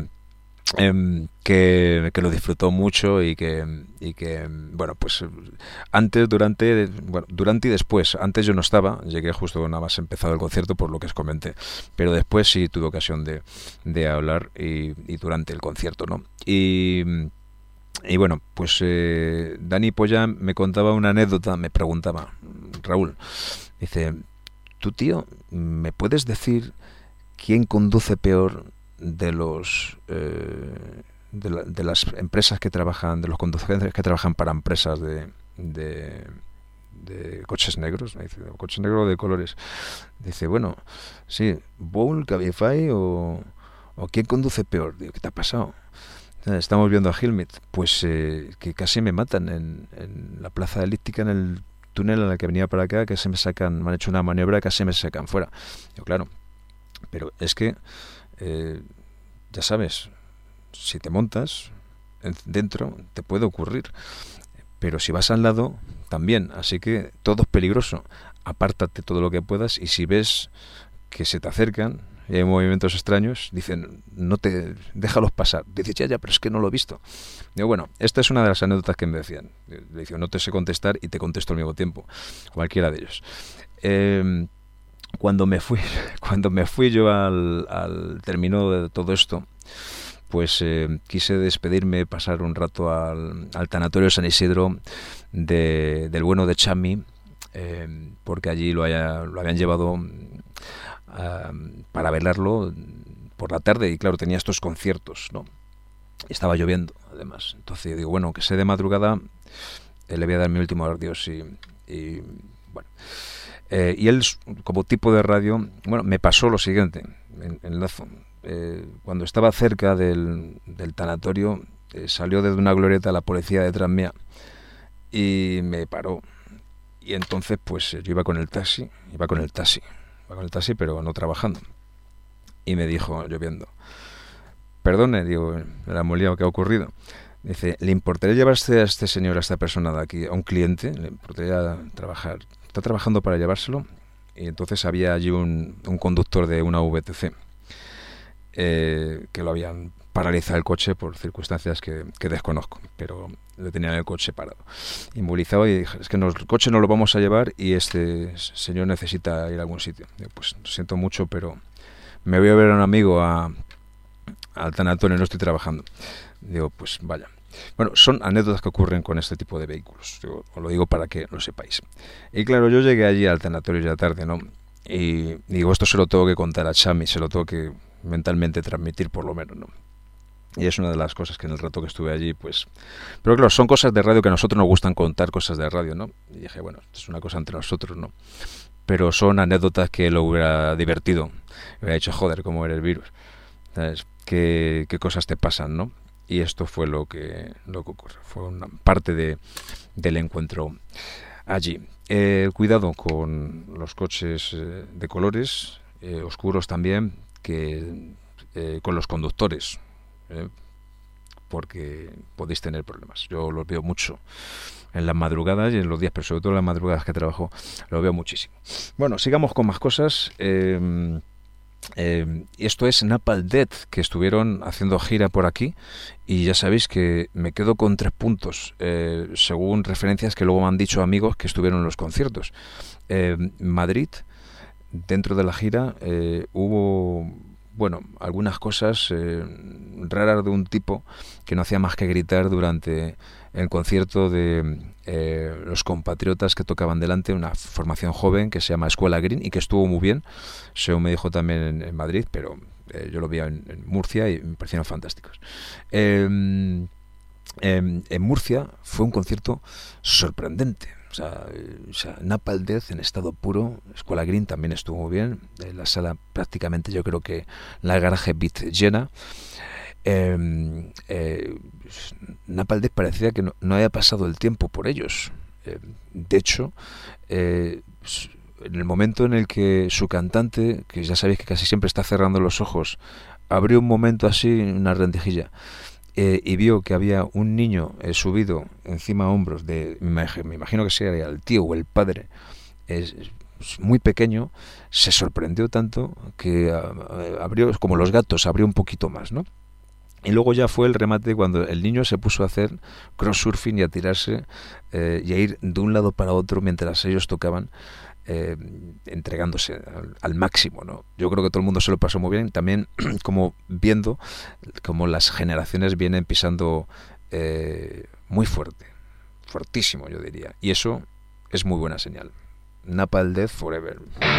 Eh, que, que lo disfrutó mucho y que y que bueno, pues antes, durante bueno, durante y después. Antes yo no estaba, llegué justo nada más empezado el concierto, por lo que os comenté, pero después sí tuve ocasión de, de hablar y, y durante el concierto, ¿no? Y y bueno, pues eh, Dani Polla me contaba una anécdota, me preguntaba, Raúl, dice, tú tío, ¿me puedes decir quién conduce peor de los eh, de, la, de las empresas que trabajan, de los conductores que trabajan para empresas de de, de coches negros? Me dice, coches negros de colores. Dice, bueno, sí, Bowl, Cabify o, o ¿quién conduce peor? Digo, ¿qué te ha pasado? Estamos viendo a Helmut, pues eh, que casi me matan en, en la plaza elíptica, en el túnel en el que venía para acá, que se me sacan, me han hecho una maniobra, casi me sacan fuera. Digo, claro, pero es que Eh, ya sabes, si te montas en, dentro te puede ocurrir, pero si vas al lado también, así que todo es peligroso. Apártate todo lo que puedas y si ves que se te acercan y hay movimientos extraños, dicen, no te déjalos pasar. Dices, ya, ya, pero es que no lo he visto. Digo, bueno, esta es una de las anécdotas que me decían. Le digo, no te sé contestar y te contesto al mismo tiempo, cualquiera de ellos. Eh, Cuando me fui, cuando me fui yo al, al término de todo esto, pues eh, quise despedirme, pasar un rato al, al tanatorio San Isidro de, del bueno de Chami, eh, porque allí lo, haya, lo habían llevado uh, para velarlo por la tarde y claro, tenía estos conciertos, ¿no? Estaba lloviendo, además. Entonces yo digo, bueno, que sea de madrugada, eh, le voy a dar mi último adiós y, y bueno... Eh, y él, como tipo de radio, bueno, me pasó lo siguiente, en, en Lazo. Eh, cuando estaba cerca del, del tanatorio, eh, salió desde una glorieta la policía detrás mía y me paró. Y entonces, pues yo iba con el taxi, iba con el taxi, iba con el taxi, pero no trabajando. Y me dijo, lloviendo, perdone, digo, era muy liado, ¿qué ha ocurrido? Dice, ¿le importaría llevarse a este señor, a esta persona de aquí, a un cliente? ¿Le importaría trabajar? Está trabajando para llevárselo. Y entonces había allí un, un conductor de una V T C eh, que lo habían paralizado el coche por circunstancias que, que desconozco, pero le tenían el coche parado, inmovilizado, y dije, es que no, el coche no lo vamos a llevar y este señor necesita ir a algún sitio. Digo, pues lo siento mucho, pero me voy a ver a un amigo a, al tanatorio, no estoy trabajando. Digo, pues vaya. Bueno, son anécdotas que ocurren con este tipo de vehículos. Digo, os lo digo para que lo sepáis. Y claro, yo llegué allí al tanatorio ya tarde, ¿no? Y digo, esto se lo tengo que contar a Chami, se lo tengo que mentalmente transmitir por lo menos, ¿no? Y es una de las cosas que en el rato que estuve allí, pues... Pero claro, son cosas de radio que a nosotros nos gustan contar, cosas de radio, ¿no? Y dije, bueno, esto es una cosa entre nosotros, ¿no? Pero son anécdotas que lo hubiera divertido. Me hubiera dicho, joder, cómo eres virus. ¿Sabes? ¿Qué, qué cosas te pasan, no? Y esto fue lo que lo que ocurrió. Fue una parte de, del encuentro allí. Eh, cuidado con los coches eh, de colores, eh, oscuros también, que eh, con los conductores, eh, porque podéis tener problemas. Yo los veo mucho en las madrugadas y en los días, pero sobre todo en las madrugadas que trabajo, lo veo muchísimo. Bueno, sigamos con más cosas. Eh, Eh, esto es Napalm Death, que estuvieron haciendo gira por aquí, y ya sabéis que me quedo con tres puntos eh, según referencias que luego me han dicho amigos que estuvieron en los conciertos. eh, Madrid, dentro de la gira eh, hubo, bueno, algunas cosas eh, raras de un tipo que no hacía más que gritar durante el concierto de eh, los compatriotas que tocaban delante, una formación joven que se llama Escuela Green y que estuvo muy bien, según me dijo también en, en Madrid, pero eh, yo lo vi en, en Murcia y me parecieron fantásticos. Eh, eh, en Murcia fue un concierto sorprendente, O sea, o sea, Napalm Death en estado puro. Escuela Green también estuvo muy bien. Eh, la sala prácticamente, yo creo que la Garage Beat llena. Eh, eh, Napalm Death parecía que no, no había pasado el tiempo por ellos. Eh, de hecho, eh, en el momento en el que su cantante, que ya sabéis que casi siempre está cerrando los ojos, abrió un momento así, una rendijilla, Eh, y vio que había un niño eh, subido encima a hombros de, me imagino, me imagino que sea el tío o el padre, es, es muy pequeño, se sorprendió tanto que uh, abrió, como los gatos, abrió un poquito más, ¿no? Y luego ya fue el remate cuando el niño se puso a hacer cross-surfing y a tirarse eh, y a ir de un lado para otro mientras ellos tocaban, eh, entregándose al, al máximo, ¿no? Yo creo que todo el mundo se lo pasó muy bien, también como viendo como las generaciones vienen pisando eh, muy fuerte, fuertísimo yo diría, y eso es muy buena señal. Napalm Death Forever.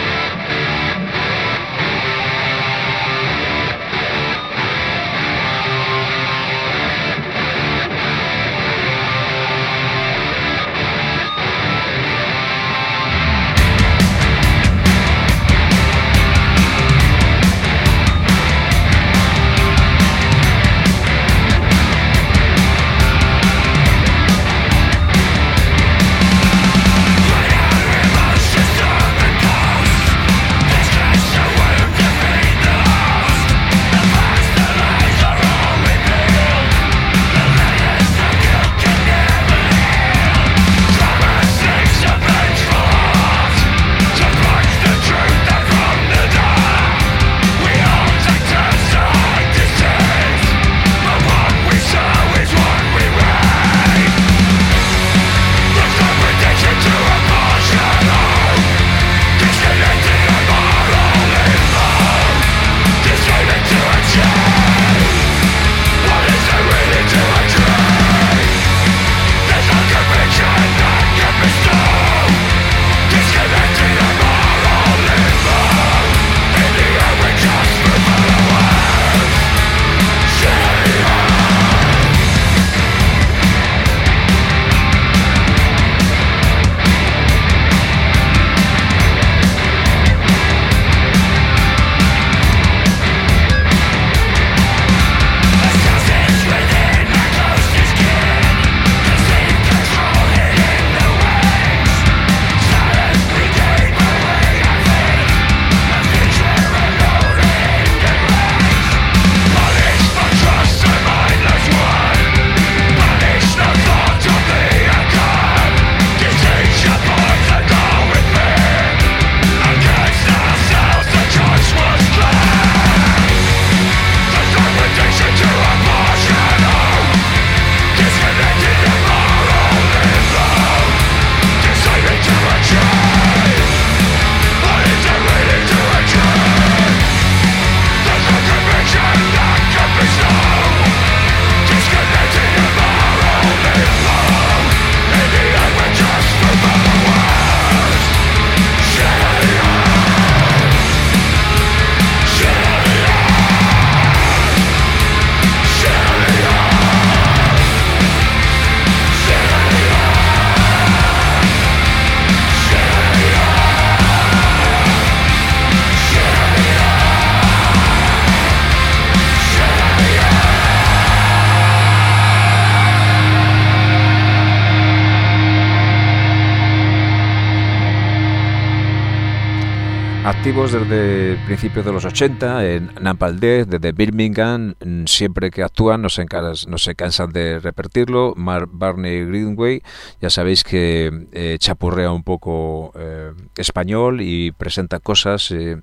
Activos desde principios de los ochenta en Napalm Death, desde Birmingham, siempre que actúan no se, no se cansan de repetirlo. Mark Barney Greenway, ya sabéis que eh, chapurrea un poco eh, español y presenta cosas eh,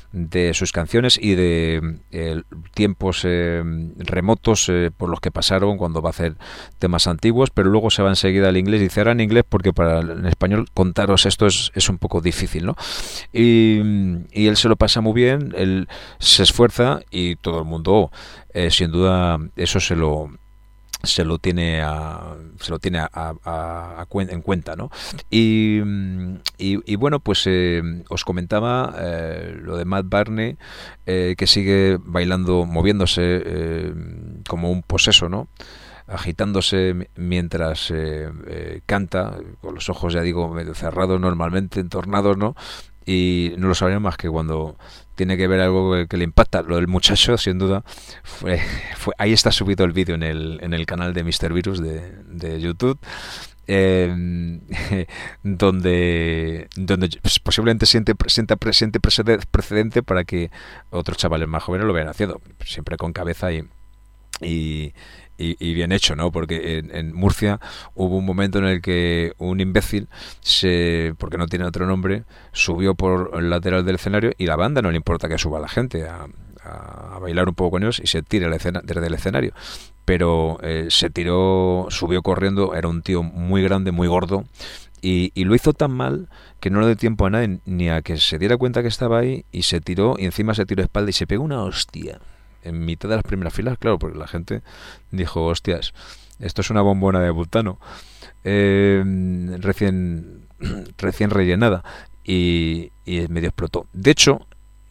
de sus canciones y de eh, tiempos eh, remotos eh, por los que pasaron cuando va a hacer temas antiguos, pero luego se va enseguida al inglés y dice ahora en inglés porque para en español contaros esto es, es un poco difícil, ¿no? Y y él se lo pasa muy bien, él se esfuerza y todo el mundo eh, sin duda eso se lo se lo tiene a, se lo tiene a, a, a cuen, en cuenta, ¿no? Y, y, y bueno, pues eh, os comentaba eh, lo de Matt Barney, eh, que sigue bailando, moviéndose eh, como un poseso, ¿no? agitándose mientras eh, eh, canta, con los ojos, ya digo, medio cerrados normalmente, entornados, ¿no? Y no lo sabría más que cuando tiene que ver algo que, que le impacta. Lo del muchacho, sin duda, fue, fue ahí está subido el vídeo en el, en el canal de míster Virus de, de YouTube. Eh, donde donde pues, posiblemente siente, sienta siente precedente para que otros chavales más jóvenes lo vean haciendo, siempre con cabeza y y, y, y bien hecho, ¿no? Porque en, en Murcia hubo un momento en el que un imbécil, se porque no tiene otro nombre, subió por el lateral del escenario y la banda no le importa que suba la gente a, a, a bailar un poco con ellos y se tira el escena, desde el escenario. Pero eh, se tiró, subió corriendo, era un tío muy grande, muy gordo, y, y lo hizo tan mal que no le dio tiempo a nadie ni a que se diera cuenta que estaba ahí, y se tiró, y encima se tiró de espalda y se pegó una hostia en mitad de las primeras filas, claro, porque la gente dijo, hostias, esto es una bombona de butano eh, recién recién rellenada, y, y medio explotó. De hecho,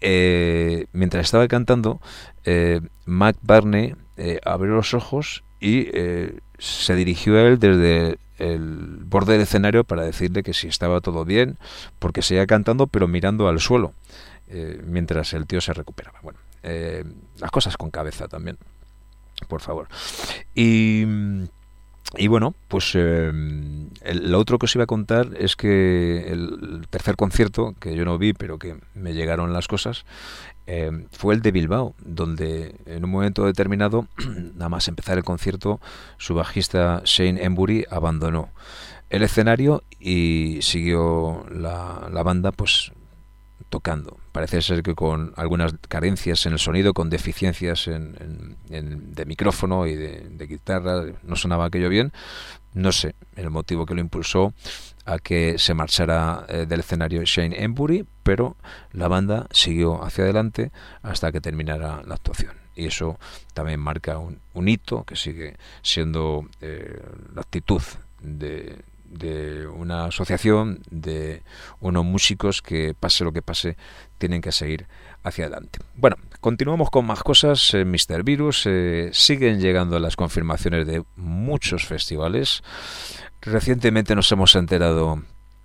eh, mientras estaba cantando, eh, Mac Barney eh, abrió los ojos y eh, se dirigió a él desde el borde del escenario para decirle que si estaba todo bien, porque seguía cantando pero mirando al suelo, eh, mientras el tío se recuperaba. Bueno, eh, las cosas con cabeza también, por favor. Y Y bueno, pues eh, el, lo otro que os iba a contar es que el tercer concierto, que yo no vi, pero que me llegaron las cosas, eh, fue el de Bilbao, donde en un momento determinado, nada más empezar el concierto, su bajista Shane Embury abandonó el escenario y siguió la, la banda pues tocando. Parece ser que con algunas carencias en el sonido, con deficiencias en, en, en, de micrófono y de, de guitarra, no sonaba aquello bien. No sé el motivo que lo impulsó a que se marchara eh, del escenario Shane Embury, pero la banda siguió hacia adelante hasta que terminara la actuación. Y eso también marca un, un hito que sigue siendo eh, la actitud de de una asociación, de unos músicos que, pase lo que pase, tienen que seguir hacia adelante. Bueno, continuamos con más cosas. eh, míster Virus, eh, siguen llegando las confirmaciones de muchos festivales. Recientemente nos hemos enterado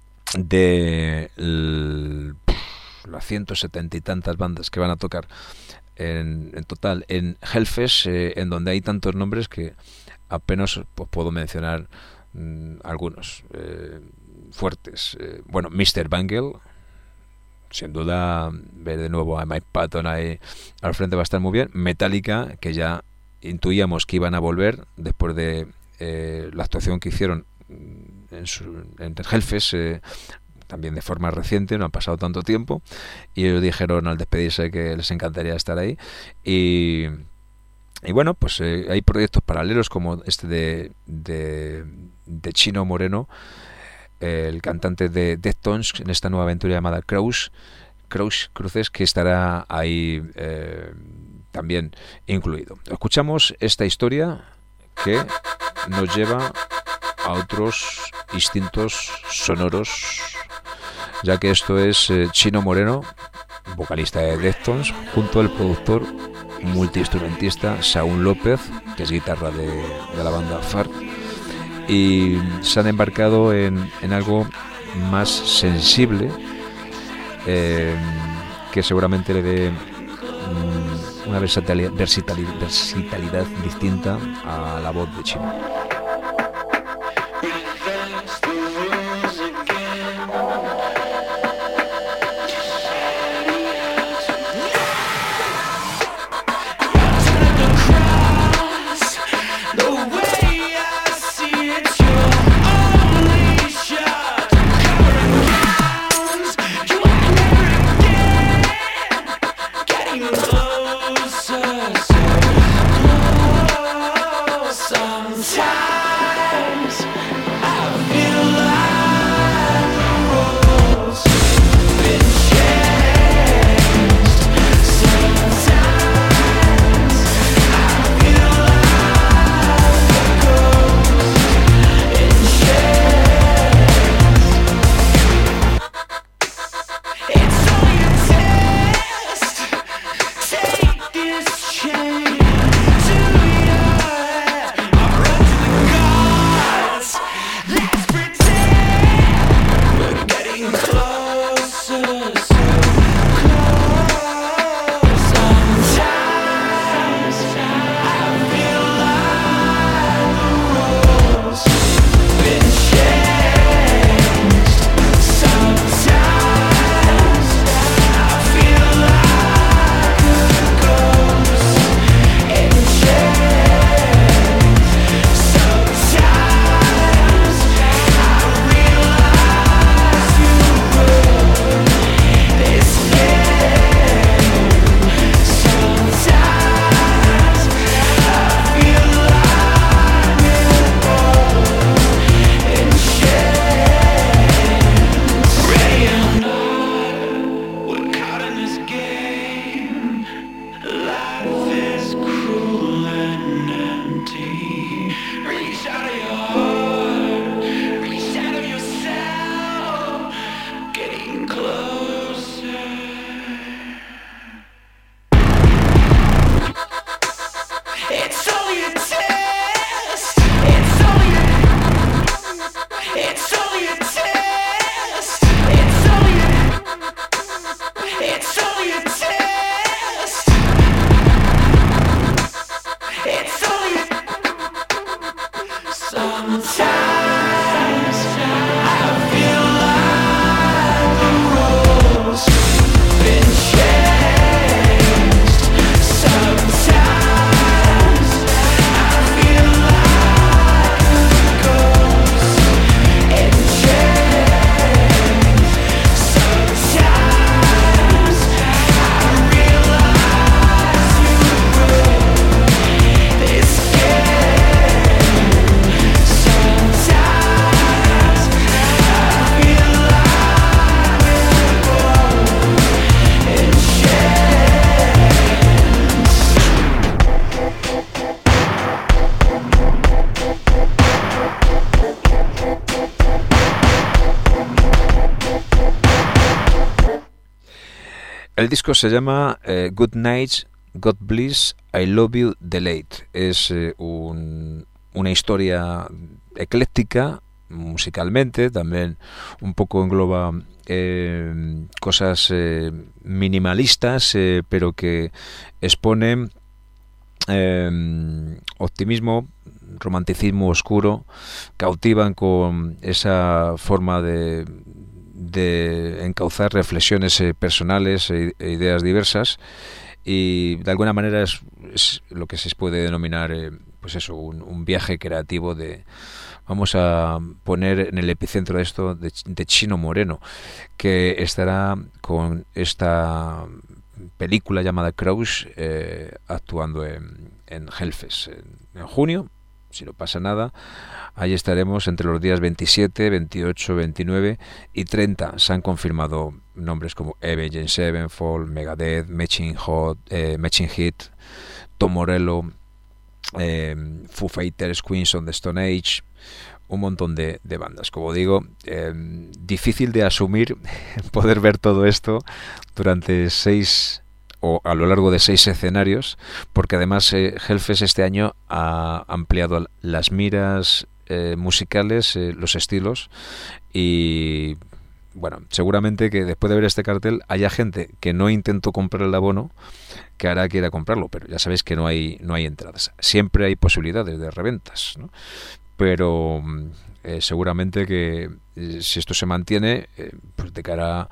de el, las ciento setenta y tantas bandas que van a tocar en, en total en Hellfest, eh, en donde hay tantos nombres que apenas pues, puedo mencionar algunos eh, fuertes. Eh, bueno, míster Bungle, sin duda, ver de nuevo a Mike Patton ahí al frente va a estar muy bien. Metallica, que ya intuíamos que iban a volver después de eh, la actuación que hicieron en, su, en Hellfest, eh, también de forma reciente, no ha pasado tanto tiempo, y ellos dijeron al despedirse que les encantaría estar ahí. Y Y bueno, pues eh, hay proyectos paralelos como este de, de, de Chino Moreno, eh, el cantante de Deftones, en esta nueva aventura llamada Crows, Crows Cruces, que estará ahí eh, también incluido. Escuchamos esta historia que nos lleva a otros instintos sonoros, ya que esto es eh, Chino Moreno, vocalista de Deftones, junto al productor multiinstrumentista Saúl López, que es guitarra de, de la banda F A R, y se han embarcado en, en algo más sensible, eh, que seguramente le dé um, una versatilidad, versatilidad, versatilidad distinta a la voz de Chino. Sometimes El disco se llama eh, Good Night, God Bless, I Love You, Delayed. Es eh, un, una historia ecléctica musicalmente, también un poco engloba eh, cosas eh, minimalistas, eh, pero que exponen eh, optimismo, romanticismo oscuro, cautivan con esa forma de, de encauzar reflexiones eh, personales e, e ideas diversas, y de alguna manera es, es lo que se puede denominar eh, pues eso, un, un viaje creativo de, vamos a poner en el epicentro de esto, de, de Chino Moreno, que estará con esta película llamada Crows eh, actuando en, en Hellfest en, en junio. Si no pasa nada, ahí estaremos entre los días veintisiete, veintiocho, veintinueve y treinta. Se han confirmado nombres como Avenged Sevenfold, Megadeth, Machine, Hot, eh, Machine Heat, Tom Morello, eh, Foo Fighters, Queens of the Stone Age, un montón de, de bandas. Como digo, eh, difícil de asumir poder ver todo esto durante seis o a lo largo de seis escenarios, porque además eh, Hellfest este año ha ampliado las miras eh, musicales, eh, los estilos, y bueno, seguramente que después de ver este cartel haya gente que no intentó comprar el abono que ahora quiera comprarlo, pero ya sabéis que no hay no hay entradas. Siempre hay posibilidades de reventas, ¿no? Pero eh, seguramente que eh, si esto se mantiene, eh, pues de cara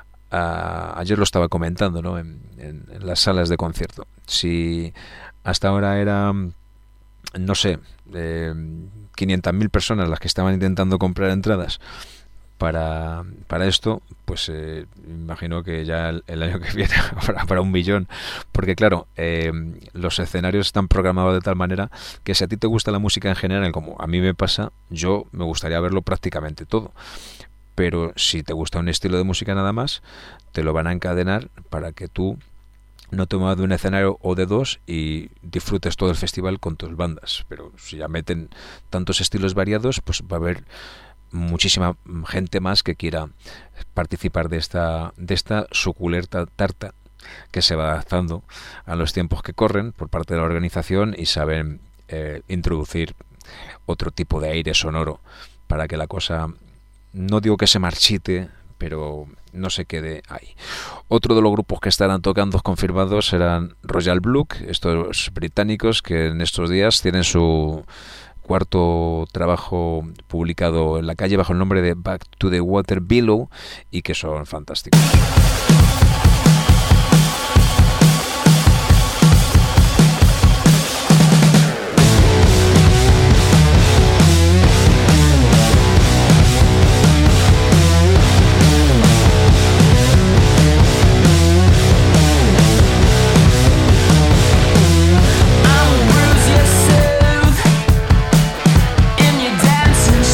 a, ayer lo estaba comentando, ¿no? en, en, en las salas de concierto, si hasta ahora era, no sé, eh, quinientas mil personas las que estaban intentando comprar entradas para, para esto, pues eh, imagino que ya el, el año que viene habrá para un millón, porque claro, eh, los escenarios están programados de tal manera que si a ti te gusta la música en general, como a mí me pasa, yo me gustaría verlo prácticamente todo, pero si te gusta un estilo de música nada más, te lo van a encadenar para que tú no te muevas de un escenario o de dos y disfrutes todo el festival con tus bandas. Pero si ya meten tantos estilos variados, pues va a haber muchísima gente más que quiera participar de esta de esta suculenta tarta que se va adaptando a los tiempos que corren por parte de la organización, y saben eh, introducir otro tipo de aire sonoro para que la cosa, no digo que se marchite, pero no se quede ahí. Otro de los grupos que estarán tocando confirmados serán Royal Blood, estos británicos que en estos días tienen su cuarto trabajo publicado en la calle bajo el nombre de Back to the Water Below, y que son fantásticos.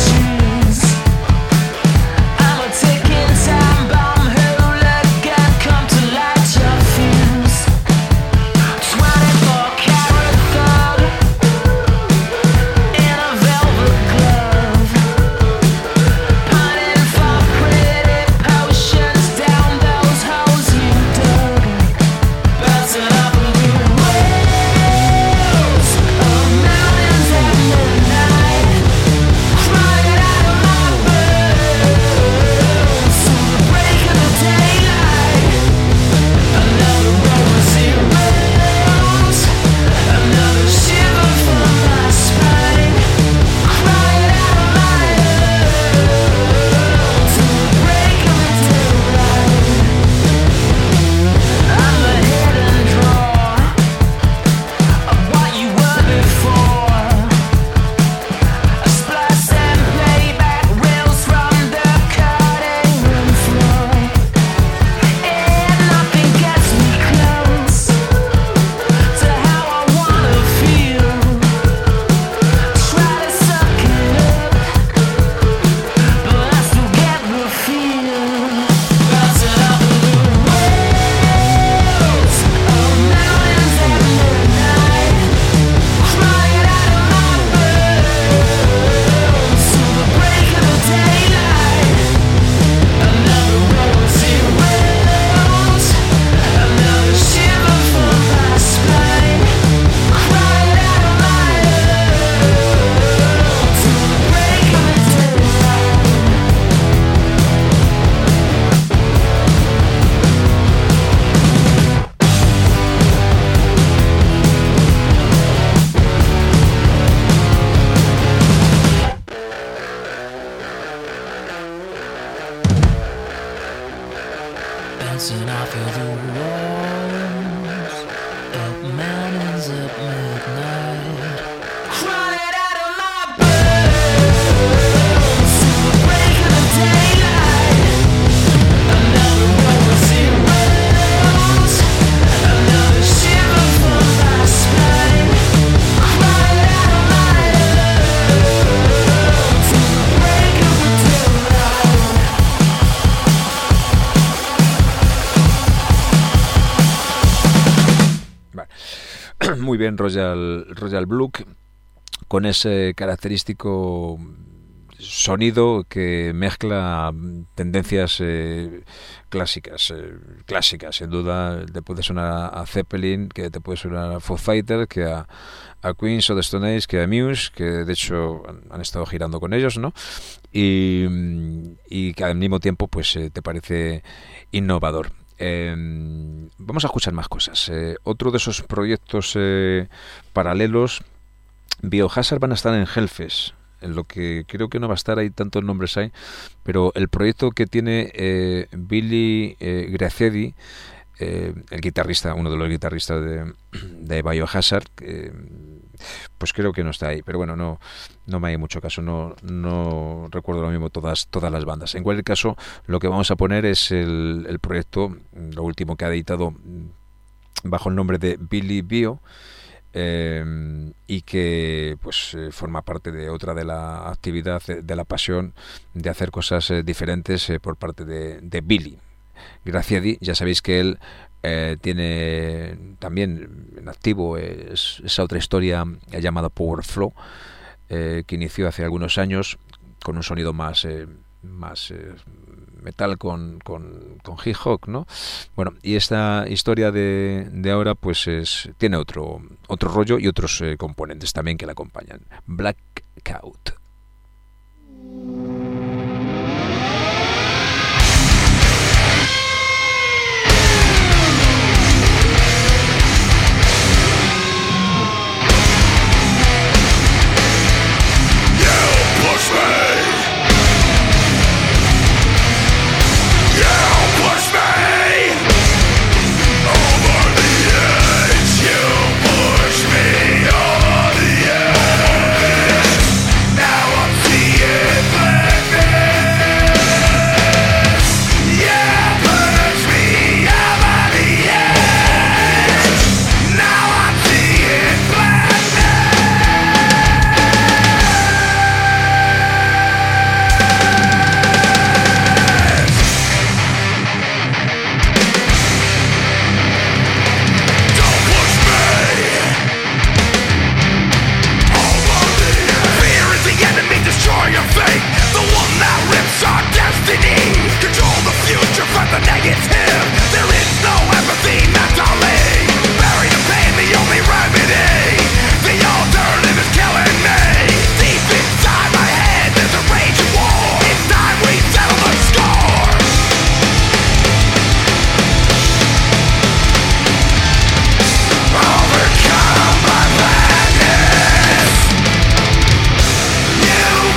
I'm a ticking time bomb who let get caught. dancing, I feel the walls up mountains at midnight, crying out of my bones to the break of the daylight. Another broken rose, another shiver from my spine, crying out of my love to the break of the daylight. Muy bien, Royal, Royal Blue, con ese característico sonido que mezcla tendencias eh, clásicas, eh, clásicas, sin duda. Te puede sonar a Zeppelin, que te puede sonar a Foo Fighters, que a, a Queens o The Stone Age, que a Muse, que de hecho han, han estado girando con ellos, ¿no? Y, y que al mismo tiempo pues eh, te parece innovador. Eh, vamos a escuchar más cosas. Eh, otro de esos proyectos eh, paralelos, Biohazard, van a estar en Hellfest, en lo que creo que no va a estar, hay tantos nombres ahí, pero el proyecto que tiene eh, Billy eh, Graziadi, eh, el guitarrista, uno de los guitarristas de, de Biohazard, eh, pues creo que no está ahí, pero bueno, no no me hay mucho caso, no no recuerdo lo mismo todas todas las bandas. En cualquier caso, lo que vamos a poner es el, el proyecto, lo último que ha editado bajo el nombre de Billy Bio, eh, y que pues eh, forma parte de otra de la actividad, de, de la pasión de hacer cosas eh, diferentes eh, por parte de, de Billy Graziadi. Ya sabéis que él Eh, tiene también en activo eh, es, esa otra historia llamada Power Flow, eh, que inició hace algunos años con un sonido más eh, más eh, metal con, con, con hip hop, ¿no? Bueno, y esta historia de, de ahora pues es, tiene otro otro rollo y otros eh, componentes también que la acompañan. Blackout.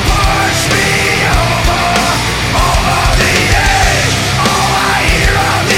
Over the edge, all I hear are the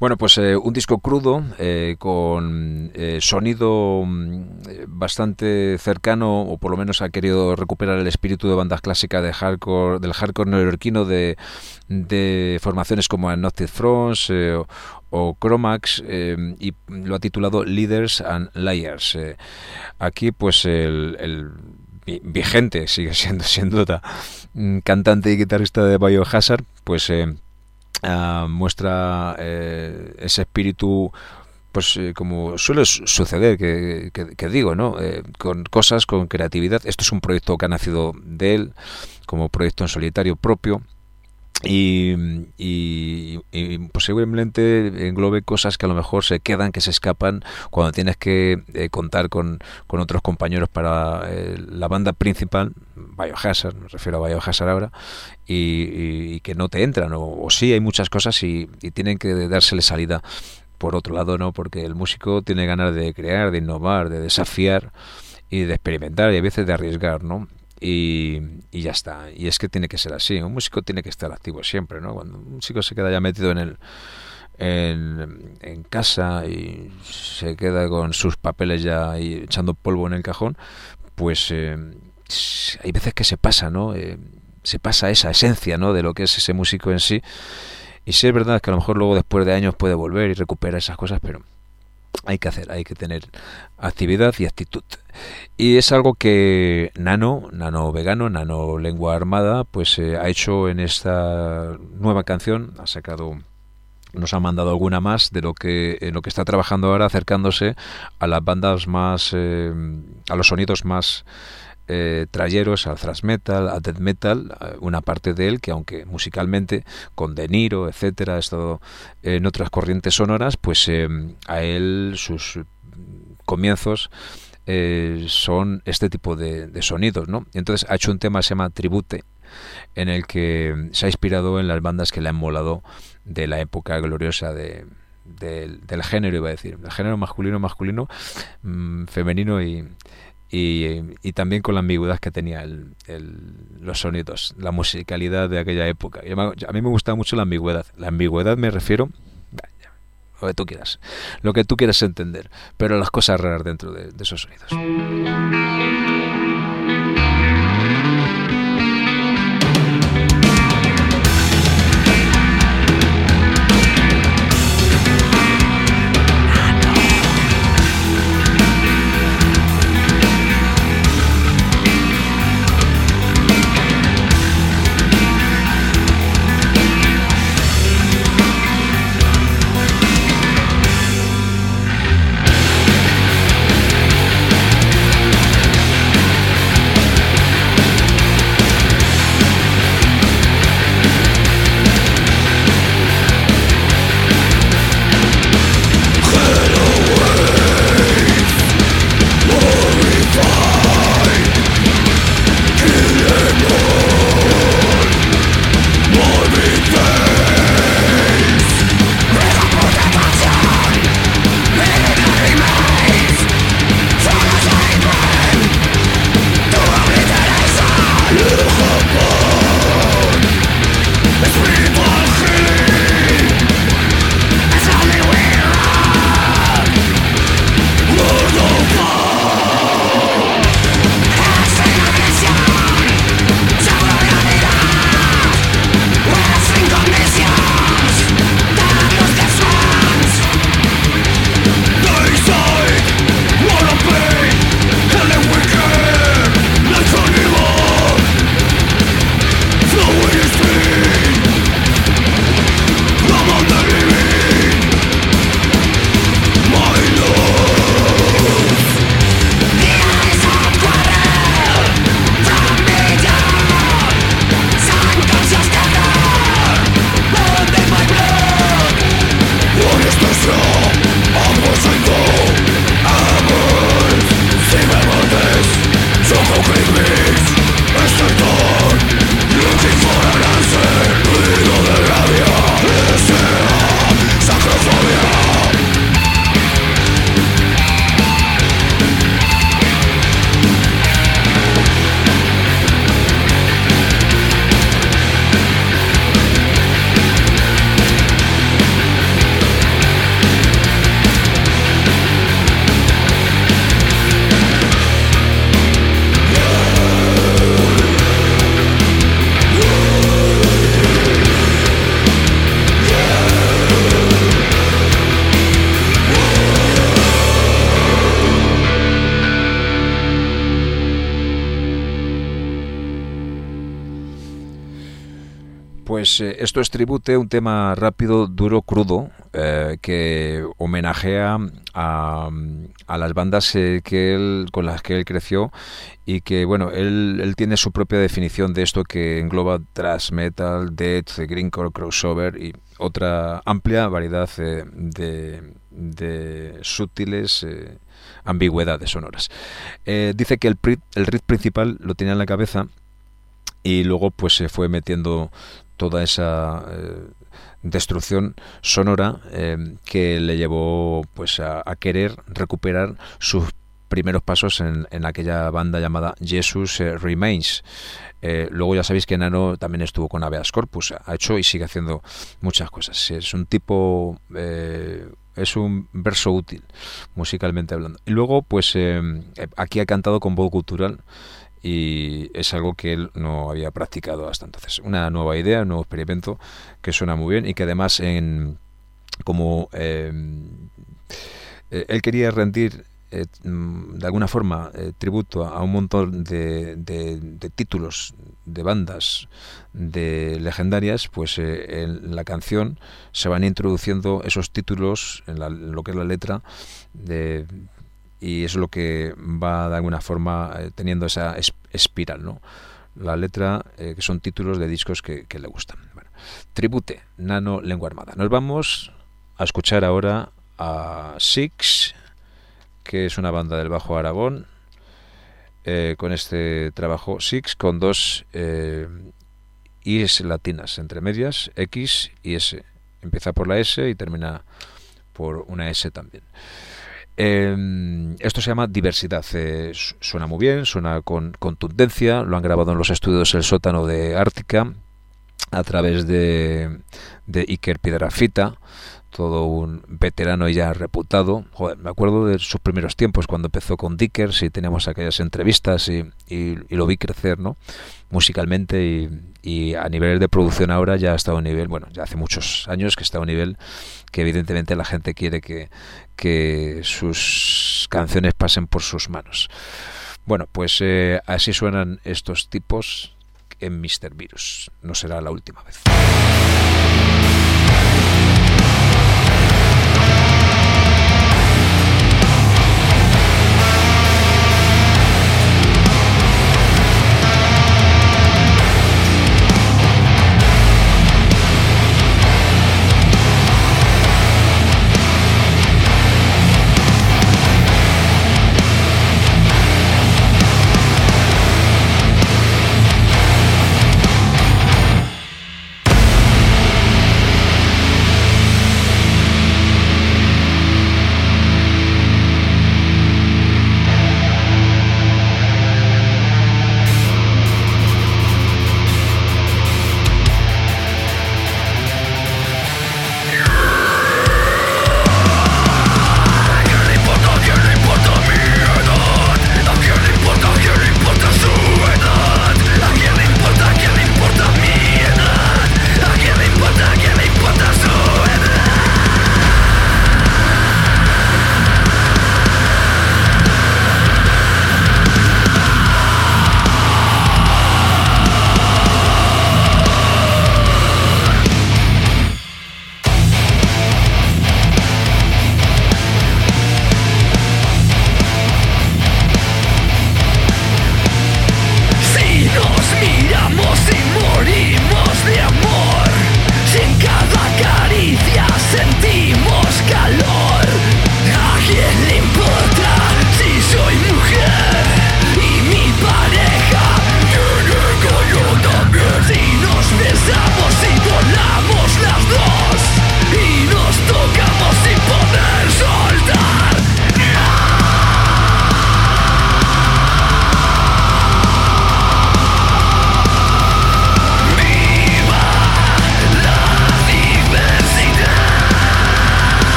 Bueno, pues eh, un disco crudo eh, con eh, sonido mm, bastante cercano, o por lo menos ha querido recuperar el espíritu de bandas clásicas de hardcore, del hardcore neoyorquino, de, de formaciones como Agnostic Front eh, o, o Chromax, eh, y lo ha titulado Leaders and Liars. Eh, aquí pues el, el vigente, sigue siendo sin duda, cantante y guitarrista de Biohazard, pues eh, Uh, muestra eh, ese espíritu, pues eh, como suele suceder, que, que, que digo, ¿no? Eh, con cosas, con creatividad. Esto es un proyecto que ha nacido de él, como proyecto en solitario propio, y, y, y posiblemente englobe cosas que a lo mejor se quedan, que se escapan cuando tienes que eh, contar con, con otros compañeros para eh, la banda principal, Biohazard, me refiero a Biohazard ahora, y, y, y que no te entran, o, o sí hay muchas cosas y, y tienen que dársele salida por otro lado, ¿no? Porque el músico tiene ganas de crear, de innovar, de desafiar y de experimentar, y a veces de arriesgar, ¿no? Y, y ya está. Y es que tiene que ser así. Un músico tiene que estar activo siempre, ¿no? Cuando un músico se queda ya metido en el en, en casa y se queda con sus papeles ya ahí echando polvo en el cajón, pues eh, hay veces que se pasa, ¿no? Eh, se pasa esa esencia, ¿no? De lo que es ese músico en sí. Y sí es verdad que a lo mejor luego después de años puede volver y recuperar esas cosas, pero hay que hacer, hay que tener actividad y actitud. Y es algo que Nano, Nano Vegano, Nano Lengua Armada, pues eh, ha hecho en esta nueva canción. Ha sacado, nos ha mandado alguna más de lo que en lo que está trabajando ahora, acercándose a las bandas más, eh, a los sonidos más Eh, trayeros, al thrash metal, al death metal, una parte de él que, aunque musicalmente con De Niro, etcétera, ha estado en otras corrientes sonoras, pues eh, a él sus comienzos eh, son este tipo de, de sonidos, ¿no? Entonces ha hecho un tema que se llama Tribute, en el que se ha inspirado en las bandas que le han molado de la época gloriosa de del, del género, iba a decir, del género masculino, masculino, mmm, femenino y Y, y también con la ambigüedad que tenía el, el, los sonidos, la musicalidad de aquella época. Y a mí me gustaba mucho la ambigüedad. La ambigüedad me refiero, lo que tú quieras, lo que tú quieras entender, pero las cosas raras dentro de, de esos sonidos. We'll be right back. Pues eh, esto es Tribute, un tema rápido, duro, crudo, eh, que homenajea a, a las bandas eh, que él, con las que él creció, y que, bueno, él, él tiene su propia definición de esto, que engloba thrash metal, death, grindcore, crossover y otra amplia variedad eh, de, de sutiles eh, ambigüedades sonoras. Eh, dice que el, el riff principal lo tenía en la cabeza y luego pues se fue metiendo toda esa eh, destrucción sonora eh, que le llevó pues a, a querer recuperar sus primeros pasos en, en aquella banda llamada Jesus eh, Remains. Eh, luego ya sabéis que Nano también estuvo con Habeas Corpus, ha hecho y sigue haciendo muchas cosas. Es un tipo, eh, es un verso útil musicalmente hablando. Y luego pues eh, aquí ha cantado con voz gutural, y es algo que él no había practicado hasta entonces. Una nueva idea, un nuevo experimento que suena muy bien, y que además en como eh, él quería rendir eh, de alguna forma eh, tributo a un montón de, de, de títulos de bandas de legendarias, pues eh, en la canción se van introduciendo esos títulos en, la, en lo que es la letra de, y es lo que va de alguna forma eh, teniendo esa es, espiral, ¿no? La letra, eh, que son títulos de discos que, que le gustan. Bueno, Tribute, Nano, Lengua Armada. Nos vamos a escuchar ahora a Six, que es una banda del Bajo Aragón, eh, con este trabajo Six, con dos eh, I's latinas entre medias, X y S. Empieza por la S y termina por una S también. Eh, esto se llama Diversidad. Eh, suena muy bien, suena con contundencia. Lo han grabado en los estudios El Sótano de Ártica a través de, de Iker Piedrafita, todo un veterano ya reputado. Joder, me acuerdo de sus primeros tiempos cuando empezó con Dickers y teníamos aquellas entrevistas y, y, y lo vi crecer, ¿no? Musicalmente, y, y a nivel de producción ahora ya está a un nivel, bueno, ya hace muchos años que está a un nivel que evidentemente la gente quiere que, que sus canciones pasen por sus manos. Bueno, pues eh, así suenan estos tipos en míster Virus. No será la última vez. We'll be right back.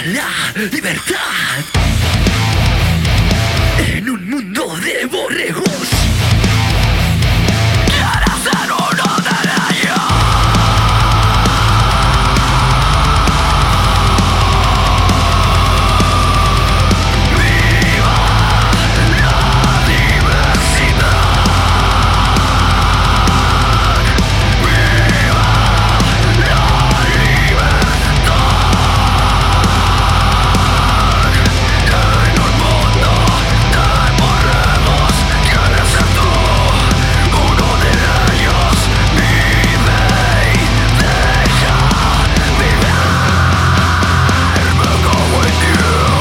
la libertad. En un mundo de borregos, quieres ser uno de ellos. Viva la diversidad. Viva la libertad. En un mundo de borregos, quieres ser tú uno de ellos. Vive y deja vivir. Me cago en ti.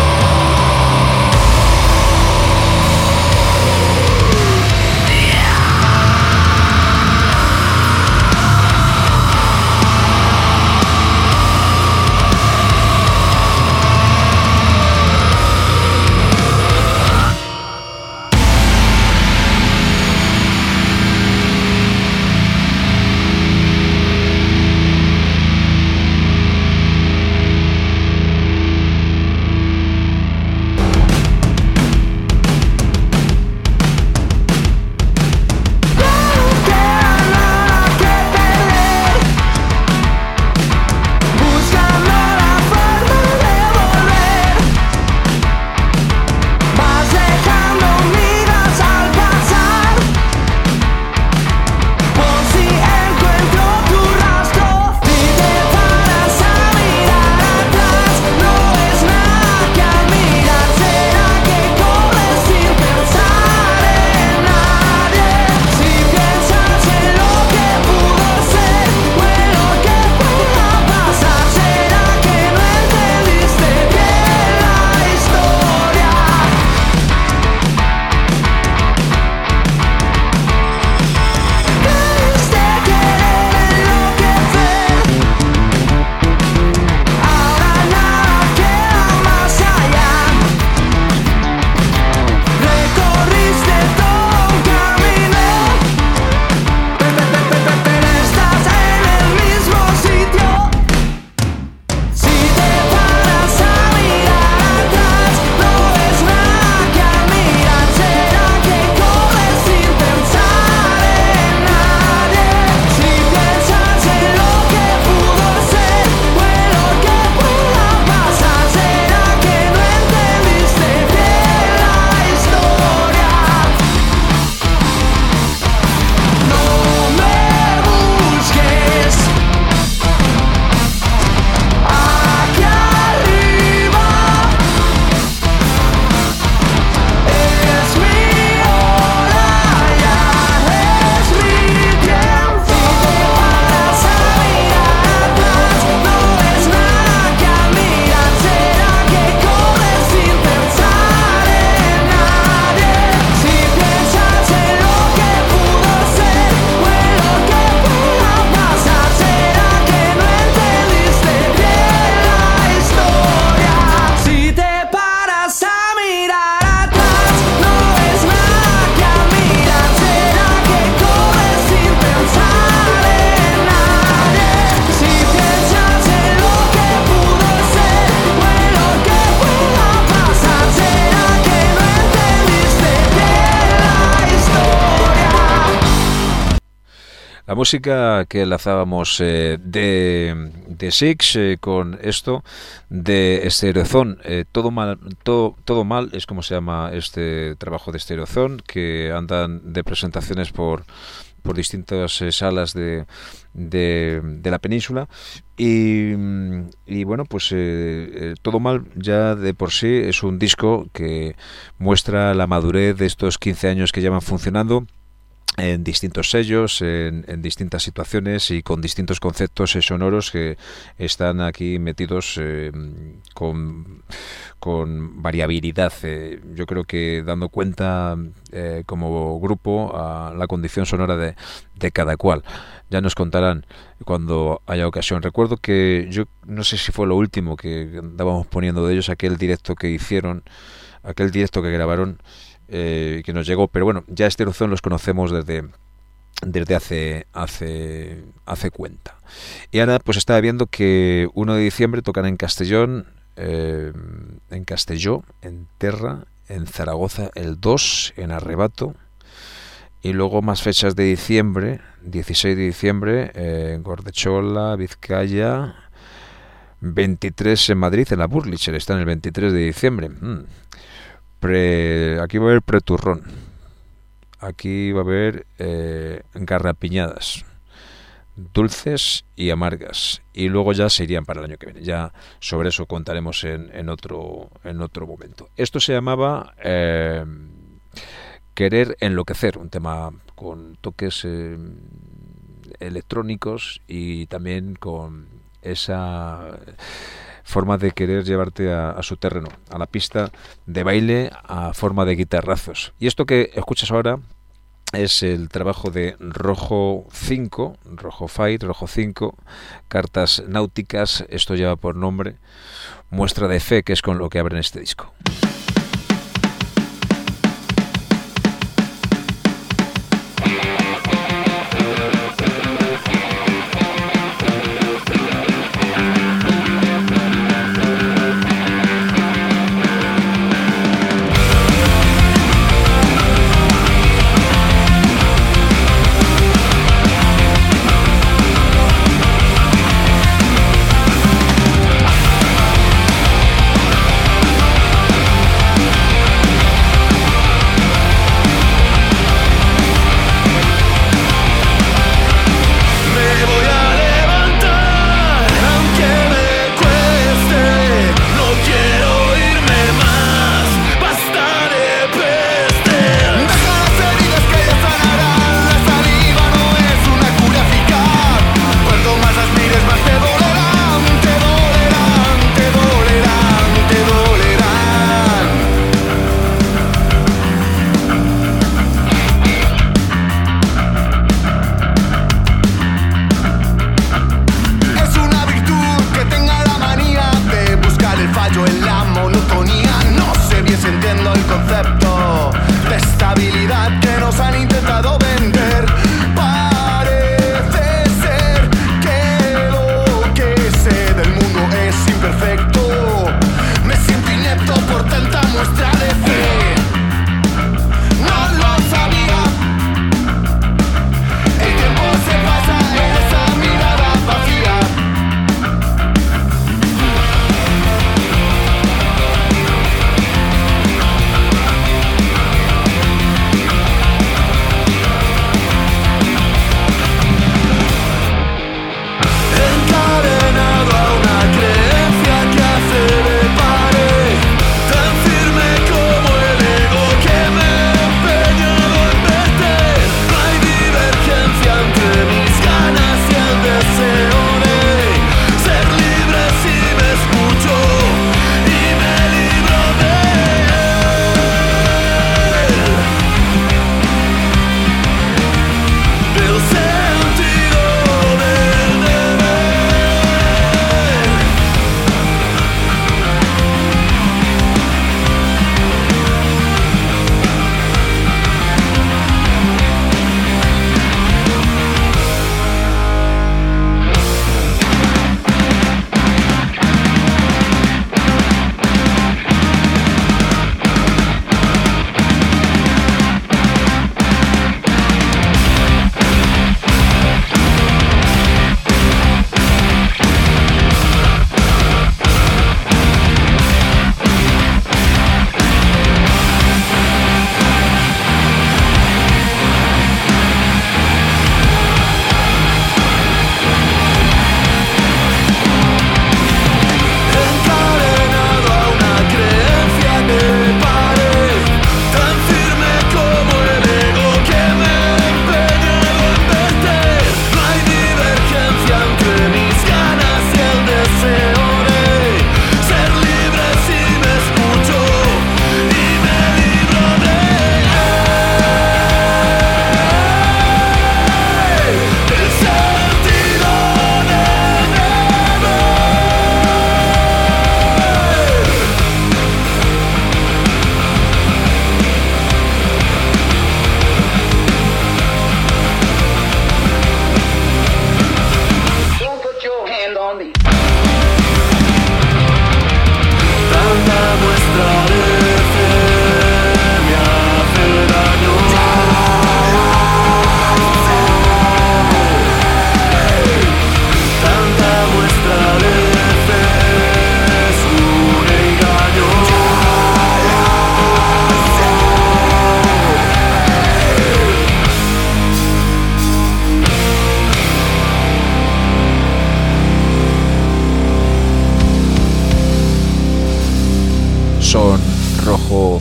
La música que enlazábamos eh, de, de Six eh, con esto de Stereozone, eh, todo mal, todo, todo mal es como se llama este trabajo de Stereozone, que andan de presentaciones por por distintas eh, salas de, de, de la península y, y bueno, pues eh, eh, Todo Mal ya de por sí es un disco que muestra la madurez de estos quince años que llevan funcionando en distintos sellos, en, en distintas situaciones y con distintos conceptos sonoros que están aquí metidos eh, con, con variabilidad. Eh, yo creo que dando cuenta eh, como grupo a la condición sonora de, de cada cual. Ya nos contarán cuando haya ocasión. Recuerdo que yo no sé si fue lo último que andábamos poniendo de ellos, aquel directo que hicieron, aquel directo que grabaron, Eh, que nos llegó, pero bueno, ya Stereozone los conocemos desde desde hace hace hace cuenta. Y ahora pues estaba viendo que uno de diciembre tocan en Castellón, eh, en Castelló, en Terra, en Zaragoza el dos, en Arrebato, y luego más fechas de diciembre, dieciséis de diciembre eh, en Gordechola, Vizcaya, veintitrés en Madrid, en la Burlicher, está en el veintitrés de diciembre. Mm. Pre, aquí va a haber preturrón, aquí va a haber eh, garrapiñadas, dulces y amargas, y luego ya se irían para el año que viene. Ya sobre eso contaremos en, en otro en otro momento. Esto se llamaba eh, Querer enloquecer, un tema con toques eh, electrónicos y también con esa forma de querer llevarte a, a su terreno, a la pista de baile a forma de guitarrazos. Y esto que escuchas ahora es el trabajo de Rojo cinco, Rojo Fight, Rojo cinco, Cartas Náuticas. Esto lleva por nombre Muestra de Fe, que es con lo que abren este disco. We'll be right back.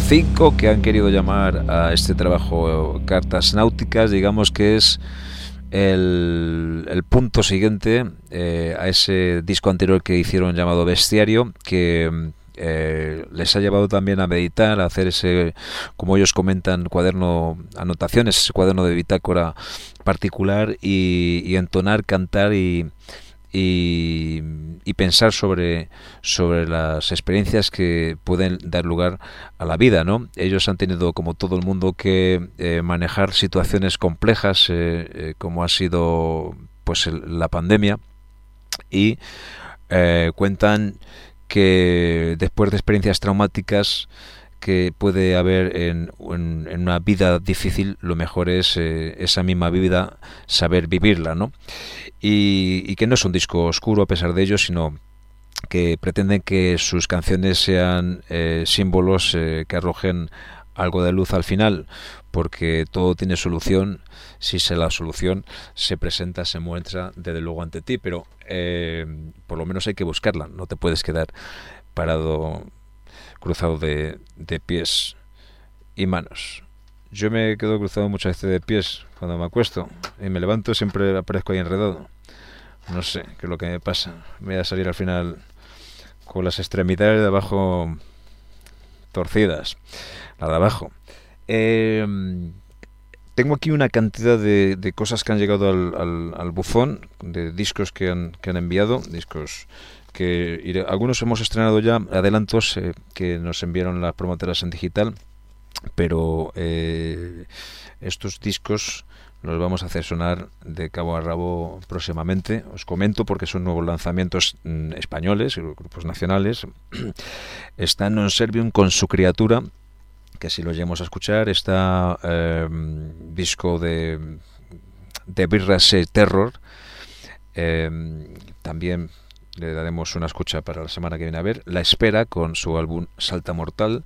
cinco que han querido llamar a este trabajo Cartas Náuticas, digamos que es el, el punto siguiente eh, a ese disco anterior que hicieron llamado Bestiario, que eh, les ha llevado también a meditar, a hacer ese, como ellos comentan, cuaderno, anotaciones, ese cuaderno de bitácora particular y, y entonar, cantar y Y, y pensar sobre, sobre las experiencias que pueden dar lugar a la vida, ¿no? Ellos han tenido, como todo el mundo, que eh, manejar situaciones complejas, eh, eh, como ha sido pues el, la pandemia, y eh, cuentan que después de experiencias traumáticas que puede haber en, en, en una vida difícil, lo mejor es eh, esa misma vida saber vivirla, ¿no? Y, y que no es un disco oscuro a pesar de ello, sino que pretenden que sus canciones sean eh, símbolos eh, que arrojen algo de luz al final, porque todo tiene solución si se la solución se presenta, se muestra desde luego ante ti, pero eh, por lo menos hay que buscarla, no te puedes quedar parado cruzado de, de pies y manos. Yo me quedo cruzado muchas veces de pies cuando me acuesto y me levanto, siempre aparezco ahí enredado. No sé qué es lo que me pasa. Me voy a salir al final con las extremidades de abajo torcidas, la de abajo. Eh, tengo aquí una cantidad de, de cosas que han llegado al, al, al buzón, de discos que han, que han enviado, discos que iré, algunos hemos estrenado ya, adelantos eh, que nos enviaron las promotoras en digital, pero eh, estos discos los vamos a hacer sonar de cabo a rabo próximamente. Os comento porque son nuevos lanzamientos mm, españoles, grupos nacionales. Está Non Servium con Su Criatura, que si lo llegamos a escuchar, está eh, disco de de Birras Terror, eh, también le daremos una escucha para la semana que viene a ver. La Espera con su álbum Salta Mortal.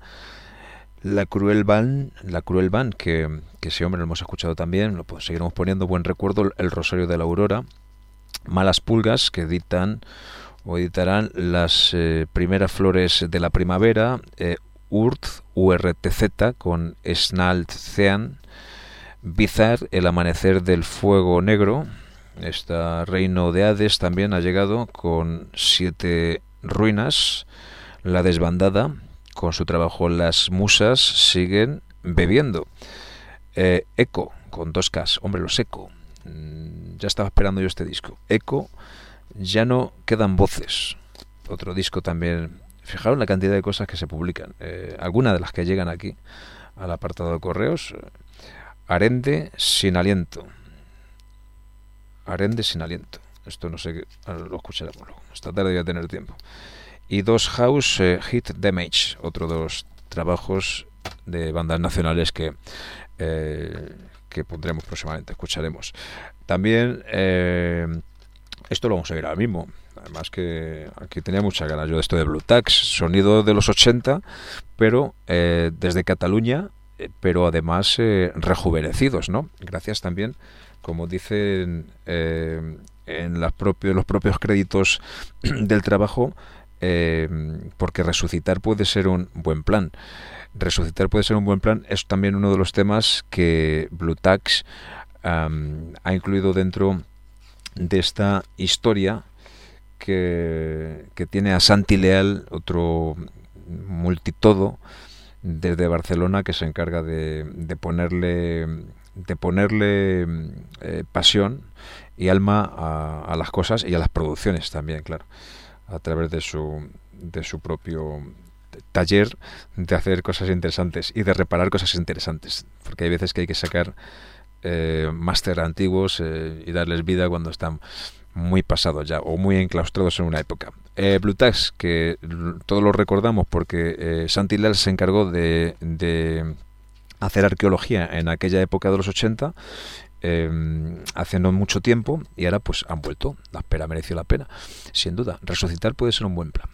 La Cruel Van, La Cruel Van, que, que ese hombre lo hemos escuchado también, lo seguiremos poniendo. Buen Recuerdo, El Rosario de la Aurora. Malas Pulgas, que editan o editarán las eh, primeras flores de la primavera. eh, Urth, U R T Z con Snalt Zean. Bizarre, El Amanecer del Fuego Negro. Esta Reino de Hades también ha llegado con Siete Ruinas. La Desbandada, con su trabajo Las Musas Siguen Bebiendo. eh, Eco, con dos Ks, hombre, los Eco, mm, ya estaba esperando yo este disco. Eco, Ya no quedan voces, otro disco también. Fijaros la cantidad de cosas que se publican, eh, algunas de las que llegan aquí al apartado de correos. Arende sin aliento. Arende sin aliento. Esto no sé qué, lo escucharemos luego. Esta tarde voy a tener tiempo. Y dos House eh, Hit Damage, otro de los trabajos de bandas nacionales que eh, que pondremos próximamente, escucharemos. También eh, esto lo vamos a ver ahora mismo. Además que aquí tenía muchas ganas yo de esto de Blue Tax, sonido de los ochenta, pero eh, desde Cataluña, eh, pero además eh, rejuvenecidos, ¿no? Gracias también, como dicen eh, en las propios, los propios créditos del trabajo, eh, porque resucitar puede ser un buen plan. Resucitar puede ser un buen plan es también uno de los temas que Blue Tax um, ha incluido dentro de esta historia que, que tiene a Santi Leal, otro multitodo desde Barcelona, que se encarga de, de ponerle de ponerle eh, pasión y alma a, a las cosas y a las producciones también, claro, a través de su de su propio taller de hacer cosas interesantes y de reparar cosas interesantes, porque hay veces que hay que sacar eh, máster antiguos eh, y darles vida cuando están muy pasados ya o muy enclaustrados en una época. eh, Blue Tax, que todos lo recordamos porque eh, Santi Leal se encargó de, de hacer arqueología en aquella época de los ochenta, eh, hace no mucho tiempo, y ahora pues han vuelto. La espera mereció la pena, sin duda. Resucitar puede ser un buen plan.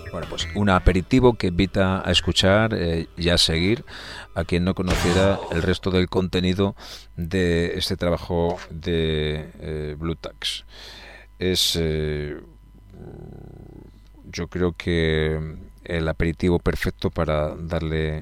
Bueno, pues un aperitivo que invita a escuchar eh, y a seguir a quien no conociera el resto del contenido de este trabajo de eh, Blue Tax. Es, eh, yo creo que el aperitivo perfecto para darle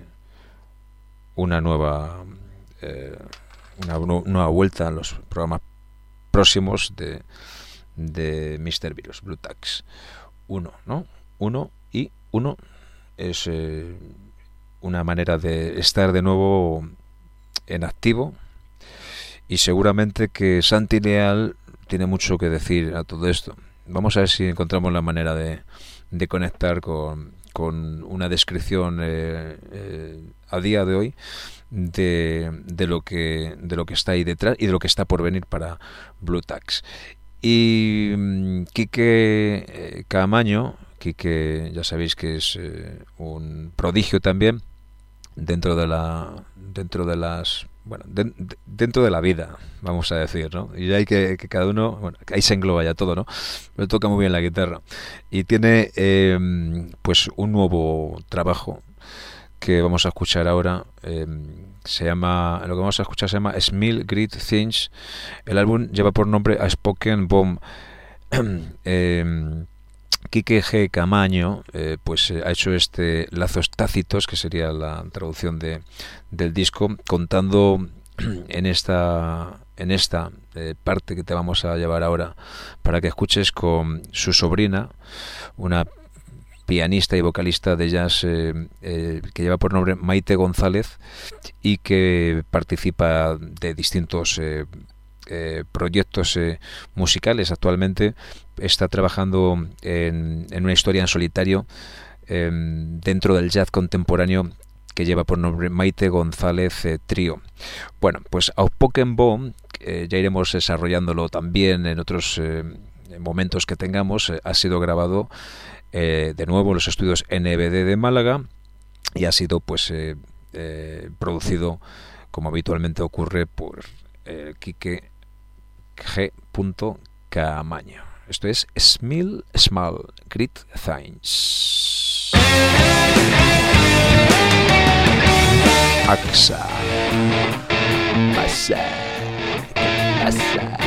una nueva, eh, una nueva vuelta a los programas próximos de, de míster Virus, Blue Tax. Uno, ¿no? Uno y uno es eh, una manera de estar de nuevo en activo, y seguramente que Santi Leal tiene mucho que decir a todo esto. Vamos a ver si encontramos la manera de, de conectar con, con una descripción eh, eh, a día de hoy de, de lo que de lo que está ahí detrás y de lo que está por venir para Blue Tax. Y um, Quique eh, Caamaño, Quique ya sabéis que es eh, un prodigio también dentro de la dentro de las bueno de, de, dentro de la vida, vamos a decir, ¿no? Y hay que, que cada uno, bueno, ahí se engloba ya todo, ¿no? Pero toca muy bien la guitarra y tiene eh, pues un nuevo trabajo que vamos a escuchar ahora. eh, se llama lo que vamos a escuchar se llama Small Great Things. El álbum lleva por nombre A Spoken Bomb. eh, Quique G. Caamaño eh, pues eh, ha hecho este Lazos Tácitos, que sería la traducción de del disco, contando en esta en esta eh, parte que te vamos a llevar ahora para que escuches, con su sobrina, una pianista y vocalista de jazz eh, eh, que lleva por nombre Maite González, y que participa de distintos eh, eh, proyectos eh, musicales. Actualmente está trabajando en, en una historia en solitario eh, dentro del jazz contemporáneo que lleva por nombre Maite González eh, Trío. Bueno, pues Outspoken Bomb, eh, ya iremos desarrollándolo también en otros eh, momentos que tengamos, eh, ha sido grabado eh, de nuevo en los estudios N B D de Málaga, y ha sido pues eh, eh, producido, como habitualmente ocurre, por eh, Quique G. Caamaño. Esto es Small, Small Great Things. Axa. Pasa. Pasa.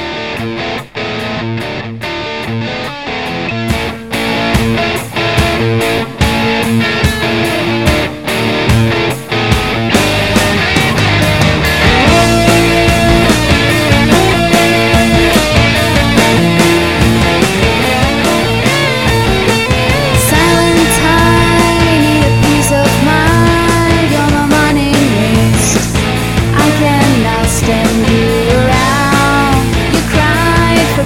Stand you around, you cried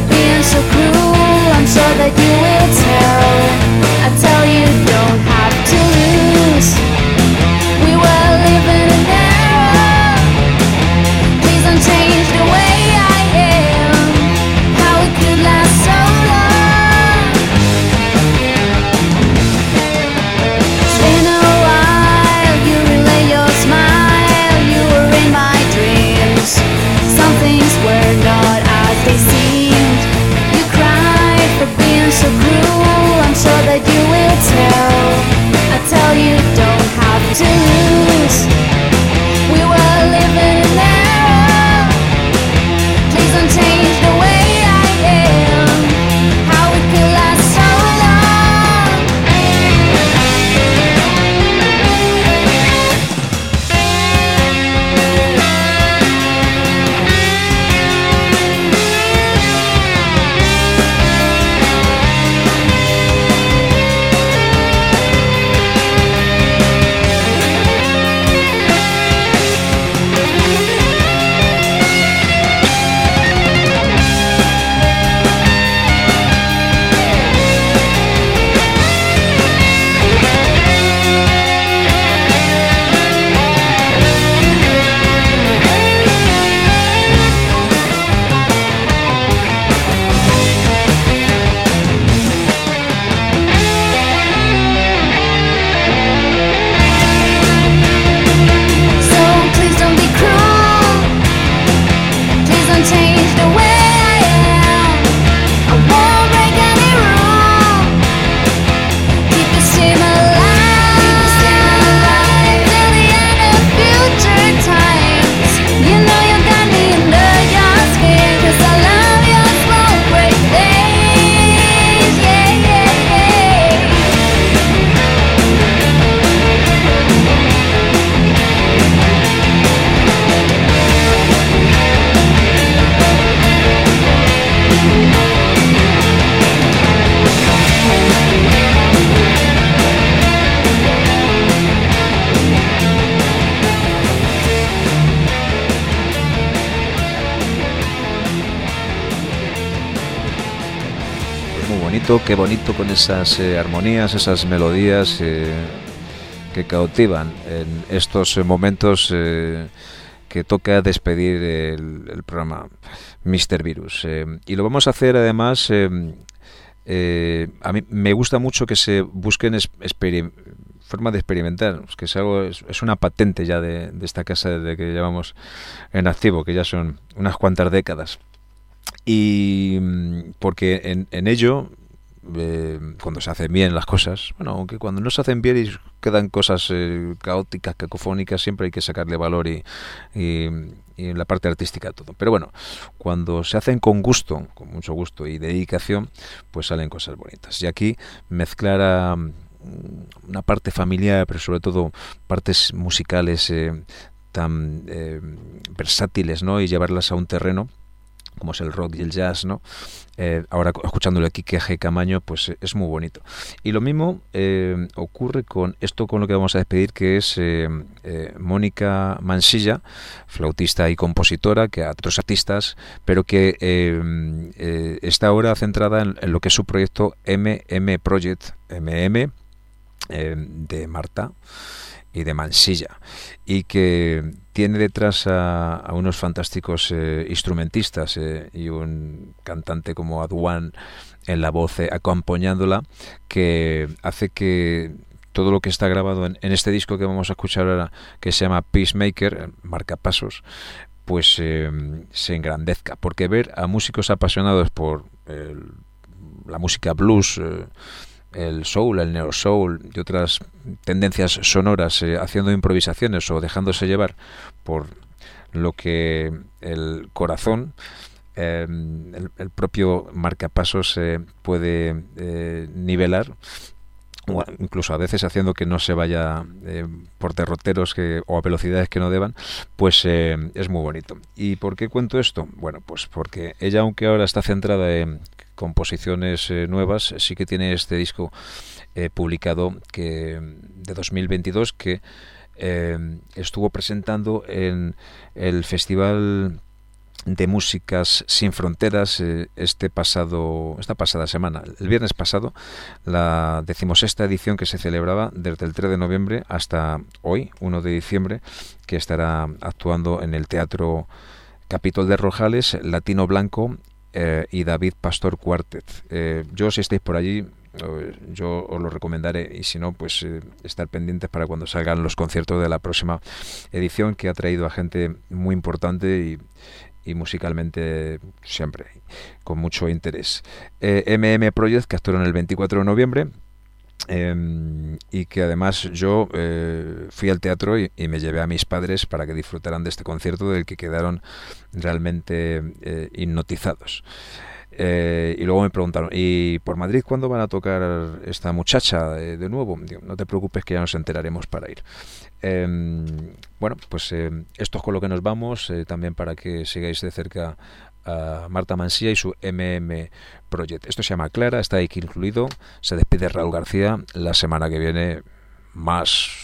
bonito, qué bonito con esas eh, armonías, esas melodías eh, que cautivan en estos eh, momentos eh, que toca despedir el, el programa míster Virus. Eh, y lo vamos a hacer además, eh, eh, a mí me gusta mucho que se busquen exper forma de experimentar, es que es, algo, es, es una patente ya de, de esta casa desde que llevamos en activo, que ya son unas cuantas décadas. Y porque en, en ello, eh, cuando se hacen bien las cosas, bueno, aunque cuando no se hacen bien y quedan cosas eh, caóticas, cacofónicas, siempre hay que sacarle valor y, y, y en la parte artística todo. Pero bueno, cuando se hacen con gusto, con mucho gusto y dedicación, pues salen cosas bonitas. Y aquí mezclar a una parte familiar, pero sobre todo partes musicales eh, tan eh, versátiles, ¿no? Y llevarlas a un terreno como es el rock y el jazz, ¿no? Eh, ahora escuchándole aquí que G. Camaño, pues eh, es muy bonito. Y lo mismo eh, ocurre con esto con lo que vamos a despedir, que es eh, eh, Mónica Mansilla, flautista y compositora, que a otros artistas, pero que eh, eh, está ahora centrada en, en lo que es su proyecto M M Project, M M, eh, de Marta y de Mansilla, y que tiene detrás a, a unos fantásticos eh, instrumentistas eh, y un cantante como Adwan en la voz eh, acompañándola, que hace que todo lo que está grabado en, en este disco que vamos a escuchar ahora, que se llama Peacemaker, Marcapasos, pues eh, se engrandezca, porque ver a músicos apasionados por el, la música blues, eh, el soul, el neo soul y otras tendencias sonoras, eh, haciendo improvisaciones o dejándose llevar por lo que el corazón, eh, el, el propio marcapasos eh, puede eh, nivelar, o incluso a veces haciendo que no se vaya eh, por derroteros que, o a velocidades que no deban, pues eh, es muy bonito. ¿Y por qué cuento esto? Bueno, pues porque ella, aunque ahora está centrada en composiciones eh, nuevas, sí que tiene este disco eh, publicado que de dos mil veintidós que eh, estuvo presentando en el Festival de Músicas Sin Fronteras eh, este pasado esta pasada semana, el viernes pasado, la decimosexta edición que se celebraba desde el tres de noviembre hasta hoy, uno de diciembre, que estará actuando en el Teatro Capitol de Rojales, Latino Blanco eh, y David Pastor Quartet. Eh, yo, si estáis por allí, yo os lo recomendaré, y si no, pues eh, estar pendientes para cuando salgan los conciertos de la próxima edición, que ha traído a gente muy importante y y musicalmente siempre con mucho interés. eh, M M Project, que actuaron el veinticuatro de noviembre, eh, y que además yo eh, fui al teatro y, y me llevé a mis padres para que disfrutaran de este concierto, del que quedaron realmente eh, hipnotizados. Eh, y luego me preguntaron, ¿y por Madrid cuándo van a tocar esta muchacha eh, de nuevo? Digo, no te preocupes, que ya nos enteraremos para ir. Eh, bueno, pues eh, esto es con lo que nos vamos, eh, también para que sigáis de cerca a Marta Mansilla y su M M Project. Esto se llama Clara, está aquí incluido. Se despide Raúl García. La semana que viene más